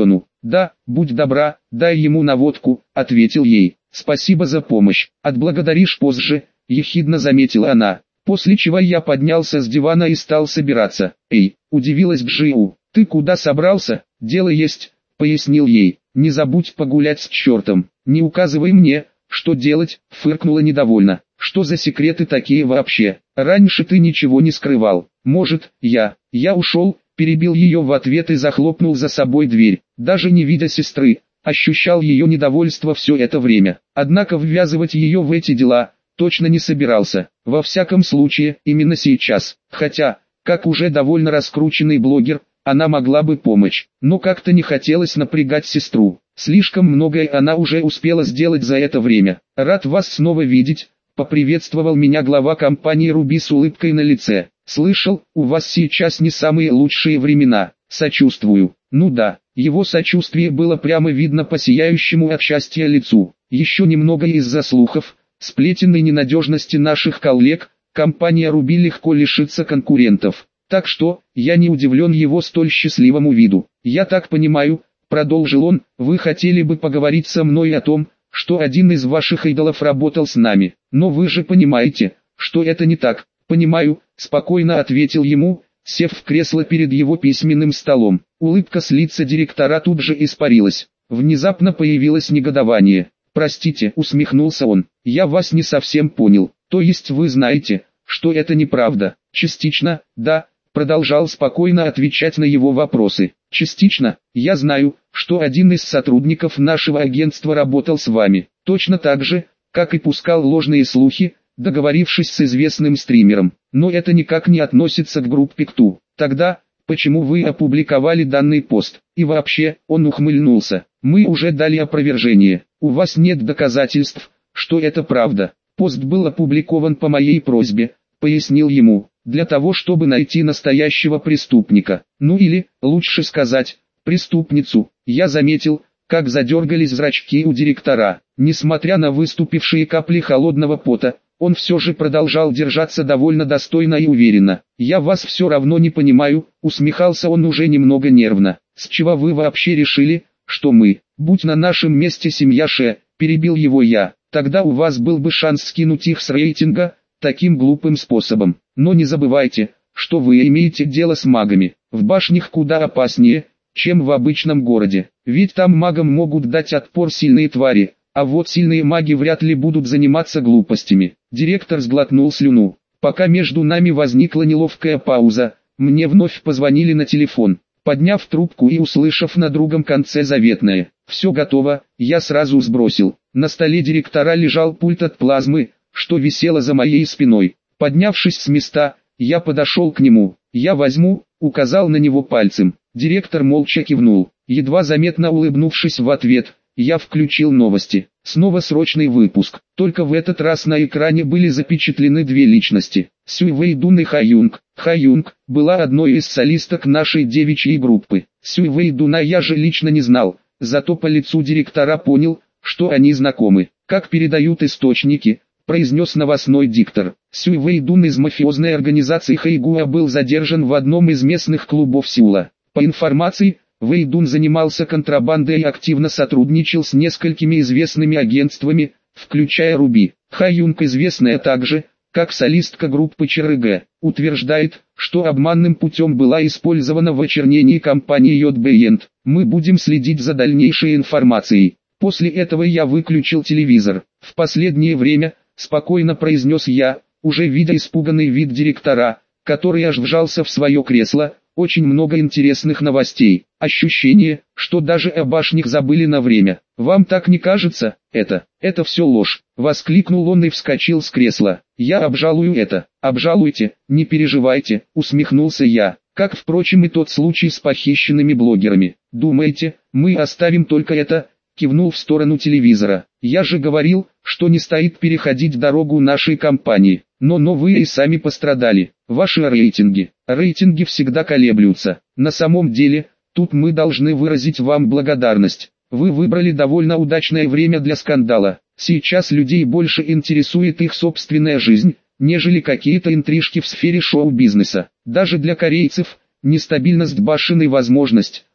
Да, будь добра, дай ему наводку, ответил ей. Спасибо за помощь, отблагодаришь позже, ехидно заметила она. После чего я поднялся с дивана и стал собираться. Эй, удивилась Джиу, ты куда собрался? Дело есть, пояснил ей. Не забудь погулять с чертом, не указывай мне, что делать, фыркнула недовольно. Что за секреты такие вообще? Раньше ты ничего не скрывал. Может, я ушел, перебил ее в ответ и захлопнул за собой дверь. Даже не видя сестры, ощущал ее недовольство все это время. Однако ввязывать ее в эти дела точно не собирался. Во всяком случае, именно сейчас. Хотя, как уже довольно раскрученный блогер, она могла бы помочь. Но как-то не хотелось напрягать сестру. Слишком многое она уже успела сделать за это время. Рад вас снова видеть, поприветствовал меня глава компании Руби с улыбкой на лице. Слышал, у вас сейчас не самые лучшие времена. Сочувствую. Ну да, его сочувствие было прямо видно по сияющему от счастья лицу. Еще немного из-за слухов, сплетен и ненадежности наших коллег, компания Руби легко лишится конкурентов. Так что, я не удивлен его столь счастливому виду. Я так понимаю, продолжил он, вы хотели бы поговорить со мной о том, что один из ваших идолов работал с нами. Но вы же понимаете, что это не так. Понимаю, спокойно ответил ему, сев в кресло перед его письменным столом. Улыбка с лица директора тут же испарилась. Внезапно появилось негодование. «Простите», усмехнулся он, — «я вас не совсем понял. То есть вы знаете, что это неправда?» «Частично, да», продолжал спокойно отвечать на его вопросы. «Частично, я знаю, что один из сотрудников нашего агентства работал с вами, точно так же, как и пускал ложные слухи, договорившись с известным стримером. Но это никак не относится к группе КТУ. Тогда, почему вы опубликовали данный пост? И вообще», он ухмыльнулся, — «мы уже дали опровержение. У вас нет доказательств, что это правда. Пост был опубликован по моей просьбе», пояснил ему, «для того, чтобы найти настоящего преступника. Ну или, лучше сказать, преступницу». Я заметил, как задергались зрачки у директора. Несмотря на выступившие капли холодного пота, он все же продолжал держаться довольно достойно и уверенно. «Я вас все равно не понимаю», усмехался он уже немного нервно. «С чего вы вообще решили, что мы, будь на нашем месте семья Ше», перебил его я, «тогда у вас был бы шанс скинуть их с рейтинга, таким глупым способом. Но не забывайте, что вы имеете дело с магами. В башнях куда опаснее, чем в обычном городе. Ведь там магам могут дать отпор сильные твари, а вот сильные маги вряд ли будут заниматься глупостями». Директор сглотнул слюну. Пока между нами возникла неловкая пауза, мне вновь позвонили на телефон. Подняв трубку и услышав на другом конце заветное «все готово», я сразу сбросил. На столе директора лежал пульт от плазмы, что висело за моей спиной. Поднявшись с места, я подошел к нему. «Я возьму», указал на него пальцем. Директор молча кивнул. Едва заметно улыбнувшись в ответ, я включил новости. Снова срочный выпуск. Только в этот раз на экране были запечатлены две личности. Сюй Вэйдун и Хаюнг. Хаюнг была одной из солисток нашей девичьей группы. Сюй Вэйдуна я же лично не знал, зато по лицу директора понял, что они знакомы. Как передают источники, произнес новостной диктор, Сюй Вэйдун из мафиозной организации Хэйгуа был задержан в одном из местных клубов Сеула. По информации, Вэйдун занимался контрабандой и активно сотрудничал с несколькими известными агентствами, включая Руби. Хаюнг, известная также, как солистка группы ЧРГ, утверждает, что обманным путем была использована в очернении компании JBENT. Мы будем следить за дальнейшей информацией. После этого я выключил телевизор. В последнее время, спокойно произнес я, уже видя испуганный вид директора, который аж вжался в свое кресло, очень много интересных новостей. Ощущение, что даже о башнях забыли на время. Вам так не кажется? Это все ложь. Воскликнул он и вскочил с кресла. Я обжалую это. Обжалуйте, не переживайте, усмехнулся я. Как, впрочем, и тот случай с похищенными блогерами. Думаете, мы оставим только это? Кивнул в сторону телевизора. Я же говорил, что не стоит переходить дорогу нашей компании. Но вы и сами пострадали. Ваши рейтинги всегда колеблются. На самом деле, тут мы должны выразить вам благодарность. Вы выбрали довольно удачное время для скандала. Сейчас людей больше интересует их собственная жизнь, нежели какие-то интрижки в сфере шоу-бизнеса. Даже для корейцев, нестабильность башен и возможность,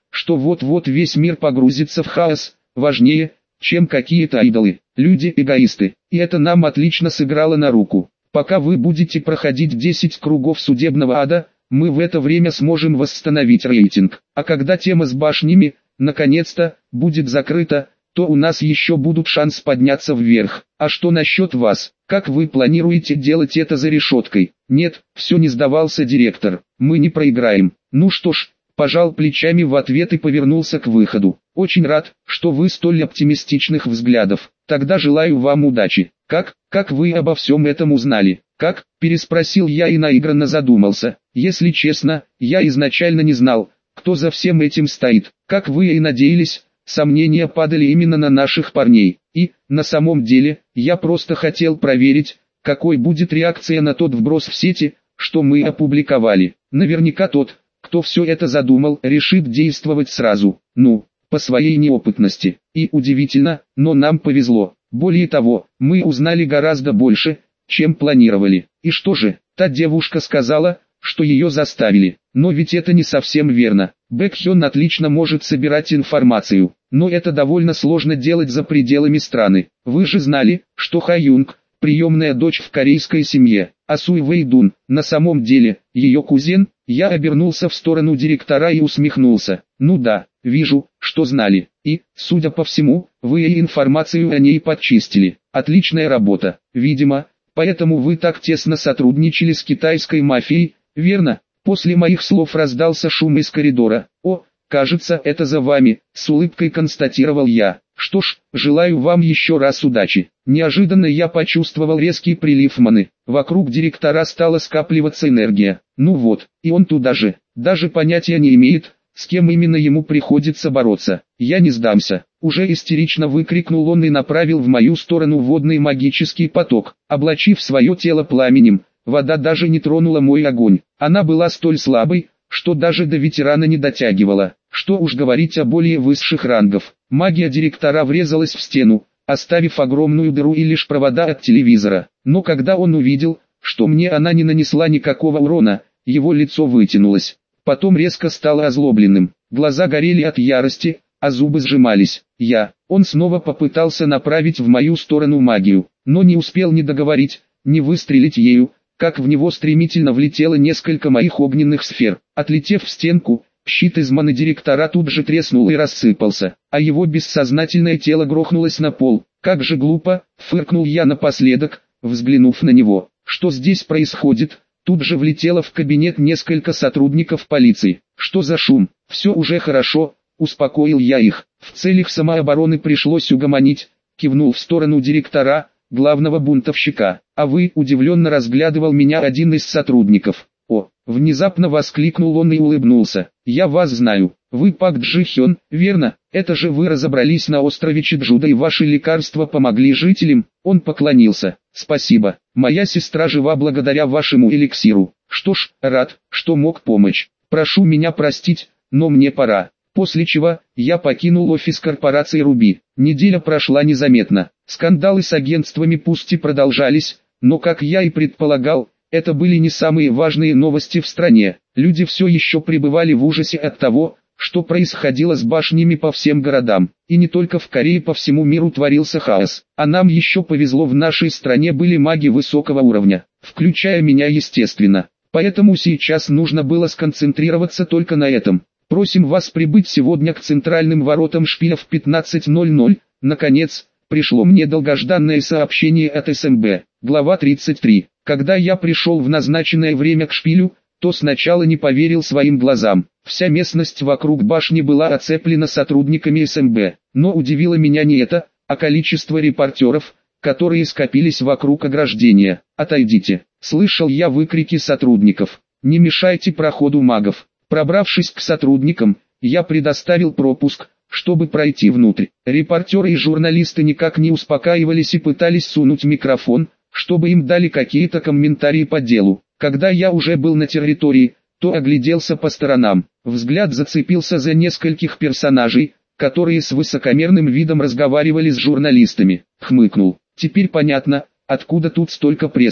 что вот-вот весь мир погрузится в хаос, важнее, чем какие-то идолы. Люди эгоисты, и это нам отлично сыграло на руку. Пока вы будете проходить 10 кругов судебного ада, мы в это время сможем восстановить рейтинг. А когда тема с башнями, наконец-то, будет закрыта, то у нас еще будут шанс подняться вверх. А что насчет вас? Как вы планируете делать это за решеткой? Нет, все не сдавался директор. Мы не проиграем. Ну что ж, пожал плечами в ответ и повернулся к выходу. Очень рад, что вы столь оптимистичных взглядов. Тогда желаю вам удачи. Как вы обо всем этом узнали? Как? Переспросил я и наигранно задумался. Если честно, я изначально не знал, кто за всем этим стоит. Как вы и надеялись, сомнения падали именно на наших парней. И, на самом деле, я просто хотел проверить, какой будет реакция на тот вброс в сети, что мы опубликовали. Наверняка тот, кто все это задумал, решит действовать сразу. Ну, по своей неопытности. И удивительно, но нам повезло. Более того, мы узнали гораздо больше, чем планировали. И что же, та девушка сказала, что ее заставили. Но ведь это не совсем верно. Бэкхён отлично может собирать информацию, но это довольно сложно делать за пределами страны. Вы же знали, что Хаюнг – приемная дочь в корейской семье, а Суй Вэйдун – на самом деле, ее кузен. Я обернулся в сторону директора и усмехнулся. Ну да, вижу, что знали. И, судя по всему, вы и информацию о ней подчистили. Отличная работа. Видимо, поэтому вы так тесно сотрудничали с китайской мафией, верно? После моих слов раздался шум из коридора. О, кажется, это за вами, с улыбкой констатировал я. Что ж, желаю вам еще раз удачи. Неожиданно я почувствовал резкий прилив маны. Вокруг директора стала скапливаться энергия. Ну вот, и он туда же. Даже понятия не имеет, с кем именно ему приходится бороться. Я не сдамся. Уже истерично выкрикнул он и направил в мою сторону водный магический поток. Облачив свое тело пламенем, вода даже не тронула мой огонь. Она была столь слабой, что даже до ветерана не дотягивала. Что уж говорить о более высших рангов. Магия директора врезалась в стену, оставив огромную дыру и лишь провода от телевизора. Но когда он увидел, что мне она не нанесла никакого урона, его лицо вытянулось. Потом резко стало озлобленным. Глаза горели от ярости, а зубы сжимались. Он снова попытался направить в мою сторону магию, но не успел ни договорить, ни выстрелить ею, как в него стремительно влетело несколько моих огненных сфер. Отлетев в стенку, щит из маны директора тут же треснул и рассыпался, а его бессознательное тело грохнулось на пол. Как же глупо, фыркнул я напоследок, взглянув на него. Что здесь происходит? Тут же влетело в кабинет несколько сотрудников полиции. Что за шум? Все уже хорошо, успокоил я их. В целях самообороны пришлось угомонить, кивнул в сторону директора, главного бунтовщика. А вы, удивленно разглядывал меня один из сотрудников. О, внезапно воскликнул он и улыбнулся. Я вас знаю. Вы Пак Джи Хён, верно? Это же вы разобрались на острове Чеджудо и ваши лекарства помогли жителям? Он поклонился. Спасибо. Моя сестра жива благодаря вашему эликсиру. Что ж, рад, что мог помочь. Прошу меня простить, но мне пора. После чего, я покинул офис корпорации Руби. Неделя прошла незаметно. Скандалы с агентствами пусть и продолжались, но как я и предполагал, это были не самые важные новости в стране. Люди все еще пребывали в ужасе от того, что происходило с башнями по всем городам. И не только в Корее, по всему миру творился хаос. А нам еще повезло, в нашей стране были маги высокого уровня, включая меня естественно. Поэтому сейчас нужно было сконцентрироваться только на этом. Просим вас прибыть сегодня к центральным воротам Шпиля в 15:00. Наконец, пришло мне долгожданное сообщение от СМБ. Глава 33. Когда я пришел в назначенное время к Шпилю, то сначала не поверил своим глазам. Вся местность вокруг башни была оцеплена сотрудниками СМБ. Но удивило меня не это, а количество репортеров, которые скопились вокруг ограждения. «Отойдите!» — слышал я выкрики сотрудников. «Не мешайте проходу магов!» Пробравшись к сотрудникам, я предоставил пропуск, чтобы пройти внутрь. Репортеры и журналисты никак не успокаивались и пытались сунуть микрофон, чтобы им дали какие-то комментарии по делу. Когда я уже был на территории, то огляделся по сторонам. Взгляд зацепился за нескольких персонажей, которые с высокомерным видом разговаривали с журналистами. Хмыкнул. Теперь понятно, откуда тут столько прессы.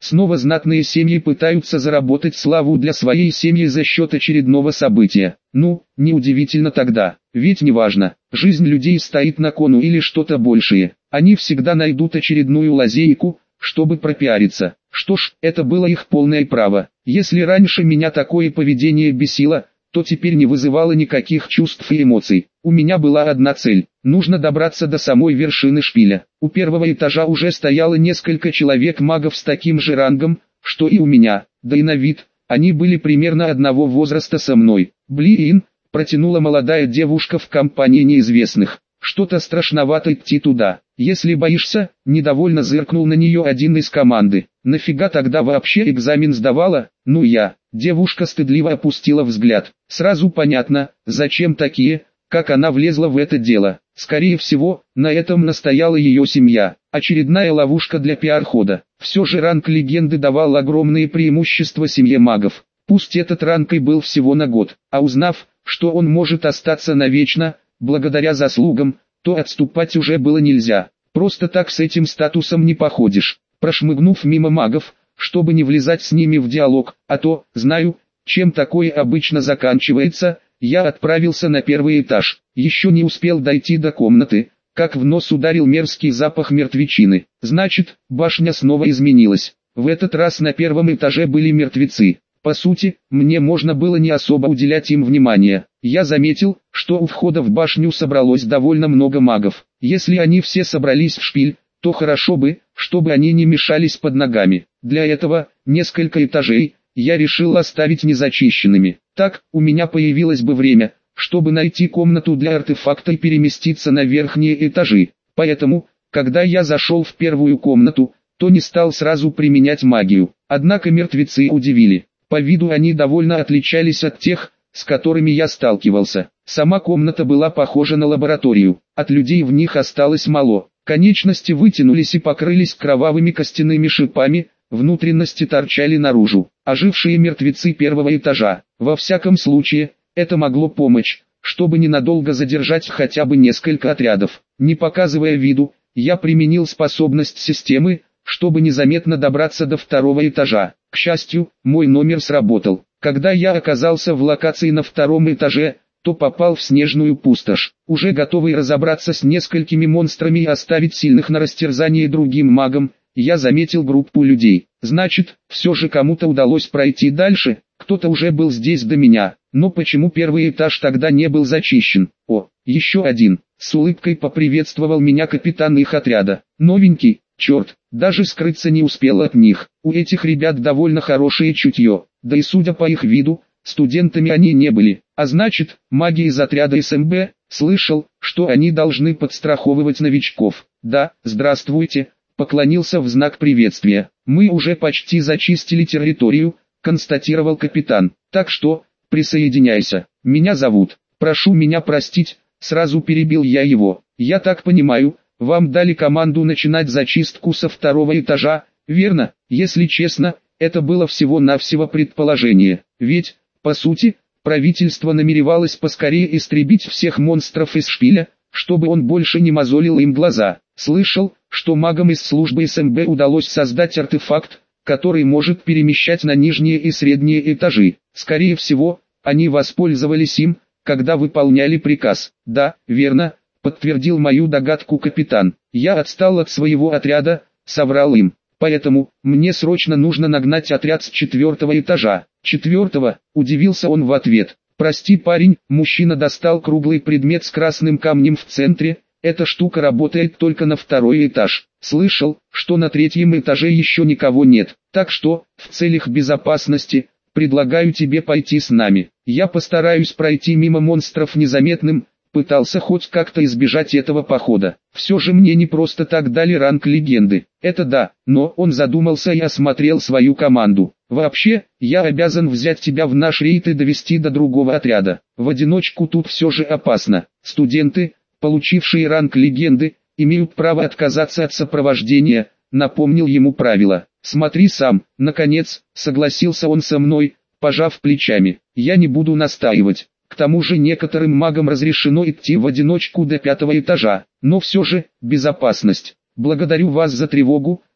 Снова знатные семьи пытаются заработать славу для своей семьи за счет очередного события. Ну, неудивительно тогда, ведь неважно, жизнь людей стоит на кону или что-то большее. Они всегда найдут очередную лазейку, чтобы пропиариться. Что ж, это было их полное право. Если раньше меня такое поведение бесило, то теперь не вызывало никаких чувств и эмоций. У меня была одна цель. Нужно добраться до самой вершины шпиля. У первого этажа уже стояло несколько человек-магов с таким же рангом, что и у меня, да и на вид, они были примерно одного возраста со мной. «Блин», протянула молодая девушка в компании неизвестных. «Что-то страшновато идти туда. Если боишься», недовольно зыркнул на нее один из команды. «Нафига тогда вообще экзамен сдавала?» «Ну я». Девушка стыдливо опустила взгляд. Сразу понятно, зачем такие, как она влезла в это дело. Скорее всего, на этом настояла ее семья. Очередная ловушка для пиар-хода. Все же ранг легенды давал огромные преимущества семье магов. Пусть этот ранг и был всего на год, а узнав, что он может остаться навечно, благодаря заслугам, то отступать уже было нельзя. Просто так с этим статусом не походишь. Прошмыгнув мимо магов, чтобы не влезать с ними в диалог, а то, знаю, чем такое обычно заканчивается, я отправился на первый этаж. Еще не успел дойти до комнаты, как в нос ударил мерзкий запах мертвечины. Значит, башня снова изменилась. В этот раз на первом этаже были мертвецы. По сути, мне можно было не особо уделять им внимания. Я заметил, что у входа в башню собралось довольно много магов. Если они все собрались в шпиль, то хорошо бы, чтобы они не мешались под ногами. Для этого, несколько этажей, я решил оставить незачищенными. Так, у меня появилось бы время, чтобы найти комнату для артефакта и переместиться на верхние этажи. Поэтому, когда я зашел в первую комнату, то не стал сразу применять магию. Однако мертвецы удивили. По виду они довольно отличались от тех, с которыми я сталкивался. Сама комната была похожа на лабораторию. От людей в них осталось мало. Конечности вытянулись и покрылись кровавыми костяными шипами, внутренности торчали наружу. Ожившие мертвецы первого этажа. Во всяком случае, это могло помочь, чтобы ненадолго задержать хотя бы несколько отрядов. Не показывая виду, я применил способность системы, чтобы незаметно добраться до второго этажа. К счастью, мой номер сработал. Когда я оказался в локации на втором этаже, то попал в снежную пустошь. Уже готовый разобраться с несколькими монстрами и оставить сильных на растерзание другим магам, я заметил группу людей. Значит, все же кому-то удалось пройти дальше, кто-то уже был здесь до меня. Но почему первый этаж тогда не был зачищен? О, еще один. С улыбкой поприветствовал меня капитан их отряда. Новенький, черт, даже скрыться не успел от них. У этих ребят довольно хорошее чутье, да и судя по их виду, студентами они не были. А значит, маги из отряда СМБ, слышал, что они должны подстраховывать новичков. Да, здравствуйте, поклонился в знак приветствия. Мы уже почти зачистили территорию, констатировал капитан. Так что, присоединяйся. Меня зовут. Прошу меня простить, сразу перебил я его. Я так понимаю, вам дали команду начинать зачистку со второго этажа, верно? Если честно, это было всего-навсего предположение. Ведь, по сути, правительство намеревалось поскорее истребить всех монстров из шпиля, чтобы он больше не мозолил им глаза. Слышал, что магам из службы СМБ удалось создать артефакт, который может перемещать на нижние и средние этажи. Скорее всего, они воспользовались им, когда выполняли приказ. Да, верно, подтвердил мою догадку капитан. Я отстал от своего отряда, соврал им. Поэтому, мне срочно нужно нагнать отряд с 4-го этажа. 4-го, удивился он в ответ. Прости, парень, мужчина достал круглый предмет с красным камнем в центре. Эта штука работает только на 2-й этаж. Слышал, что на 3-м этаже еще никого нет. Так что, в целях безопасности, предлагаю тебе пойти с нами. Я постараюсь пройти мимо монстров незаметным. Пытался хоть как-то избежать этого похода. Все же мне не просто так дали ранг легенды. Это да, но он задумался и осмотрел свою команду. Вообще, я обязан взять тебя в наш рейд и довести до другого отряда. В одиночку тут все же опасно. Студенты, получившие ранг легенды, имеют право отказаться от сопровождения, напомнил ему правила. Смотри сам. Наконец, согласился он со мной, пожав плечами. Я не буду настаивать. К тому же некоторым магам разрешено идти в одиночку до 5-го этажа, но все же, безопасность. Благодарю вас за тревогу,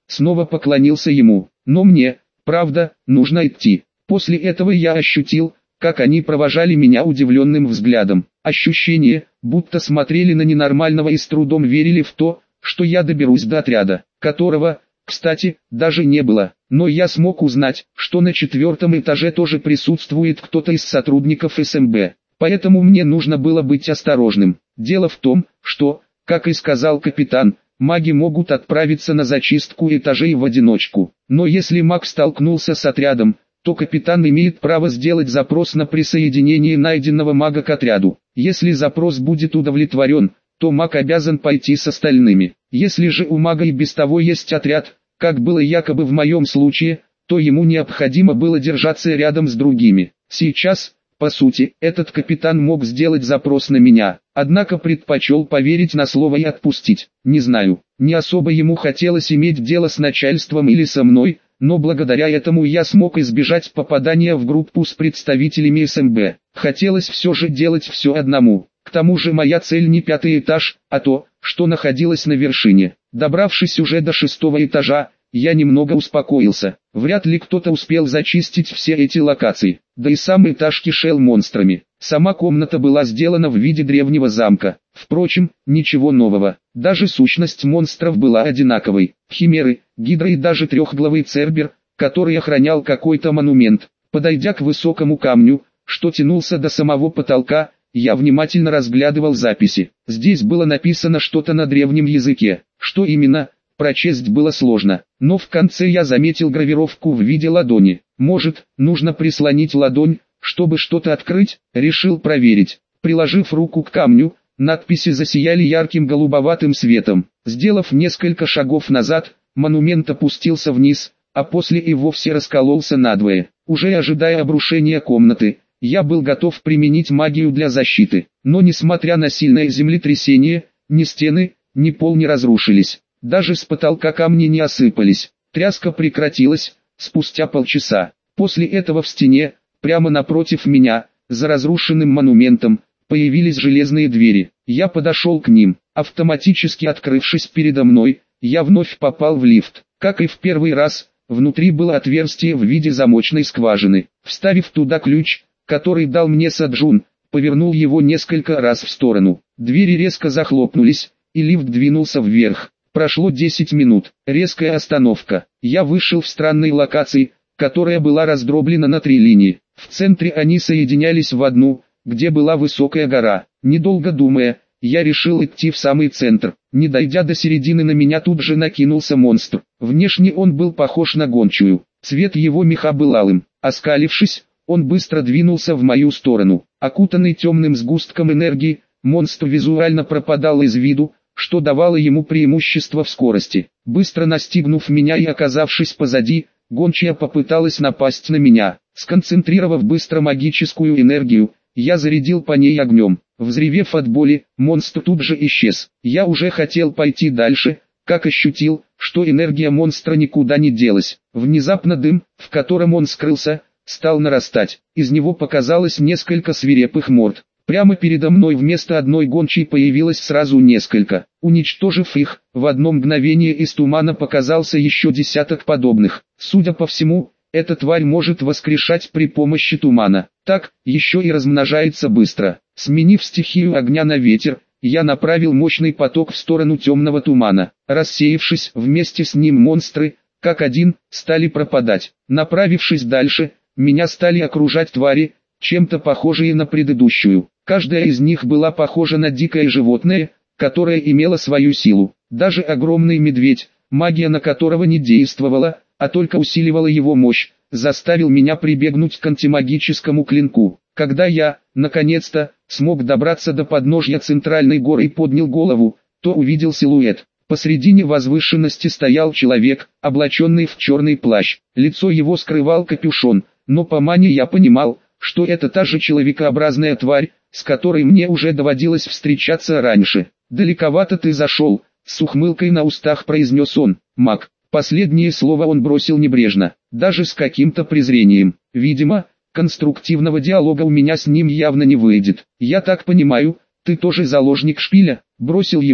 снова поклонился ему. Но мне, правда, нужно идти. После этого я ощутил, как они провожали меня удивленным взглядом. Ощущение, будто смотрели на ненормального и с трудом верили в то, что я доберусь до отряда, которого, кстати, даже не было. Но я смог узнать, что на 4-м этаже тоже присутствует кто-то из сотрудников СМБ. Поэтому мне нужно было быть осторожным. Дело в том, что, как и сказал капитан, маги могут отправиться на зачистку этажей в одиночку. Но если маг столкнулся с отрядом, то капитан имеет право сделать запрос на присоединение найденного мага к отряду. Если запрос будет удовлетворен, то маг обязан пойти с остальными. Если же у мага и без того есть отряд, как было якобы в моем случае, то ему необходимо было держаться рядом с другими. Сейчас, по сути, этот капитан мог сделать запрос на меня, однако предпочел поверить на слово и отпустить. Не знаю, не особо ему хотелось иметь дело с начальством или со мной, но благодаря этому я смог избежать попадания в группу с представителями СМБ. Хотелось все же делать все одному. К тому же моя цель не 5-й этаж, а то, что находилось на вершине. Добравшись уже до 6-го этажа, я немного успокоился. Вряд ли кто-то успел зачистить все эти локации. Да и сам этаж кишел монстрами. Сама комната была сделана в виде древнего замка. Впрочем, ничего нового. Даже сущность монстров была одинаковой. Химеры, гидра и даже трехглавый цербер, который охранял какой-то монумент. Подойдя к высокому камню, что тянулся до самого потолка, я внимательно разглядывал записи. Здесь было написано что-то на древнем языке. Что именно, прочесть было сложно. Но в конце я заметил гравировку в виде ладони. Может, нужно прислонить ладонь, чтобы что-то открыть? Решил проверить. Приложив руку к камню, надписи засияли ярким голубоватым светом. Сделав несколько шагов назад, монумент опустился вниз, а после и вовсе раскололся надвое. Уже ожидая обрушения комнаты, я был готов применить магию для защиты. Но несмотря на сильное землетрясение, ни стены, ни пол не разрушились. Даже с потолка камни не осыпались. Тряска прекратилась спустя полчаса. После этого в стене, прямо напротив меня, за разрушенным монументом, появились железные двери. Я подошел к ним. Автоматически открывшись передо мной, я вновь попал в лифт. Как и в первый раз, внутри было отверстие в виде замочной скважины. Вставив туда ключ, который дал мне Саджун, повернул его несколько раз в сторону. Двери резко захлопнулись, и лифт двинулся вверх. Прошло 10 минут. Резкая остановка. Я вышел в странной локации, которая была раздроблена на 3 линии. В центре они соединялись в одну, где была высокая гора. Недолго думая, я решил идти в самый центр. Не дойдя до середины, на меня тут же накинулся монстр. Внешне он был похож на гончую. Цвет его меха был алым. Оскалившись, он быстро двинулся в мою сторону. Окутанный темным сгустком энергии, монстр визуально пропадал из виду, что давало ему преимущество в скорости. Быстро настигнув меня и оказавшись позади, гончая попыталась напасть на меня. Сконцентрировав быстро магическую энергию, я зарядил по ней огнем. Взревев от боли, монстр тут же исчез. Я уже хотел пойти дальше, как ощутил, что энергия монстра никуда не делась. Внезапно дым, в котором он скрылся, стал нарастать. Из него показалось несколько свирепых морд. Прямо передо мной вместо одной гончей появилось сразу несколько. Уничтожив их, в одно мгновение из тумана показался еще десяток подобных. Судя по всему, эта тварь может воскрешать при помощи тумана. Так, еще и размножается быстро. Сменив стихию огня на ветер, я направил мощный поток в сторону темного тумана. Рассеявшись, вместе с ним монстры, как один, стали пропадать. Направившись дальше, меня стали окружать твари, чем-то похожие на предыдущую. Каждая из них была похожа на дикое животное, которое имело свою силу. Даже огромный медведь, магия на которого не действовала, а только усиливала его мощь, заставил меня прибегнуть к антимагическому клинку. Когда я, наконец-то, смог добраться до подножья центральной горы и поднял голову, то увидел силуэт. Посредине возвышенности стоял человек, облаченный в черный плащ. Лицо его скрывал капюшон, но по мане я понимал, что это та же человекообразная тварь, с которой мне уже доводилось встречаться раньше. «Далековато ты зашел», — с ухмылкой на устах произнес он. «Маг». Последнее слово он бросил небрежно, даже с каким-то презрением. Видимо, конструктивного диалога у меня с ним явно не выйдет. «Я так понимаю, ты тоже заложник шпиля?» — бросил ему.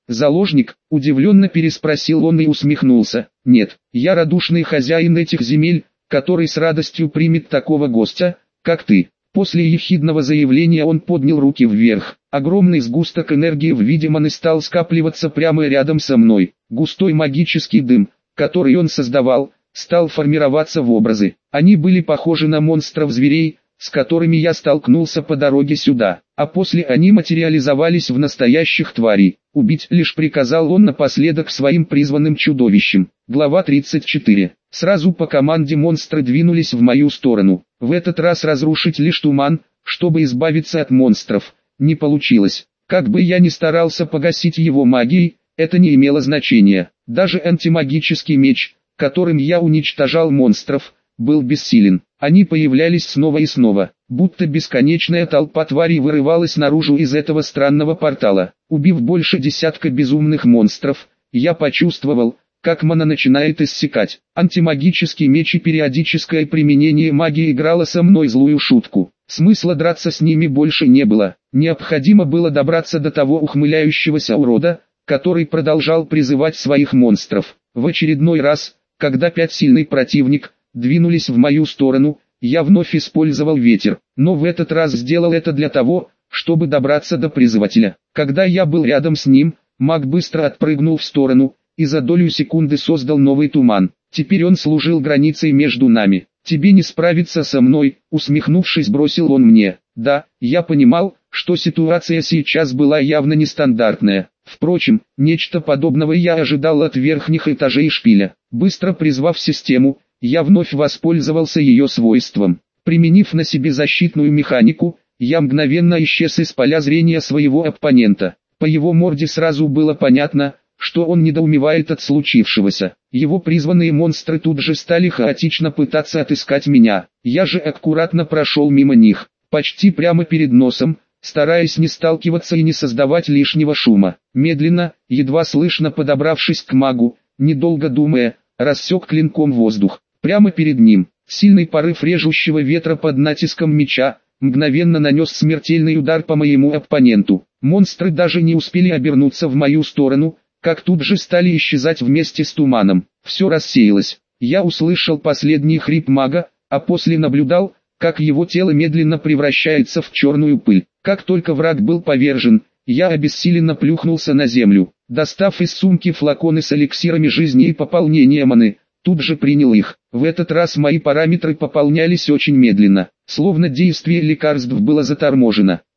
«Заложник?» – удивленно переспросил он и усмехнулся. «Нет, я радушный хозяин этих земель, который с радостью примет такого гостя, как ты». После ехидного заявления он поднял руки вверх. Огромный сгусток энергии в виде маны стал скапливаться прямо рядом со мной. Густой магический дым, который он создавал, стал формироваться в образы. Они были похожи на монстров-зверей, с которыми я столкнулся по дороге сюда, а после они материализовались в настоящих тварей. «Убить» лишь приказал он напоследок своим призванным чудовищем. Глава 34. Сразу по команде монстры двинулись в мою сторону. В этот раз разрушить лишь туман, чтобы избавиться от монстров, не получилось. Как бы я ни старался погасить его магией, это не имело значения. Даже антимагический меч, которым я уничтожал монстров, был бессилен. Они появлялись снова и снова, будто бесконечная толпа тварей вырывалась наружу из этого странного портала. Убив больше десятка безумных монстров, я почувствовал, как мана начинает иссякать. Антимагический меч и периодическое применение магии играло со мной злую шутку. Смысла драться с ними больше не было. Необходимо было добраться до того ухмыляющегося урода, который продолжал призывать своих монстров. В очередной раз, когда 5 сильный противник двинулись в мою сторону, я вновь использовал ветер, но в этот раз сделал это для того, чтобы добраться до призывателя. Когда я был рядом с ним, маг быстро отпрыгнул в сторону, и за долю секунды создал новый туман. Теперь он служил границей между нами. «Тебе не справиться со мной», усмехнувшись, бросил он мне. Да, я понимал, что ситуация сейчас была явно нестандартная. Впрочем, нечто подобного я ожидал от верхних этажей шпиля. Быстро призвав систему, я вновь воспользовался ее свойством. Применив на себе защитную механику, я мгновенно исчез из поля зрения своего оппонента. По его морде сразу было понятно, что он недоумевает от случившегося. Его призванные монстры тут же стали хаотично пытаться отыскать меня. Я же аккуратно прошел мимо них, почти прямо перед носом, стараясь не сталкиваться и не создавать лишнего шума. Медленно, едва слышно подобравшись к магу, недолго думая, рассек клинком воздух. Прямо перед ним, сильный порыв режущего ветра под натиском меча, мгновенно нанес смертельный удар по моему оппоненту. Монстры даже не успели обернуться в мою сторону, как тут же стали исчезать вместе с туманом. Все рассеялось. Я услышал последний хрип мага, а после наблюдал, как его тело медленно превращается в черную пыль. Как только враг был повержен, я обессиленно плюхнулся на землю. Достав из сумки флаконы с эликсирами жизни и пополнения маны, тут же принял их. В этот раз мои параметры пополнялись очень медленно, словно действие лекарств было заторможено.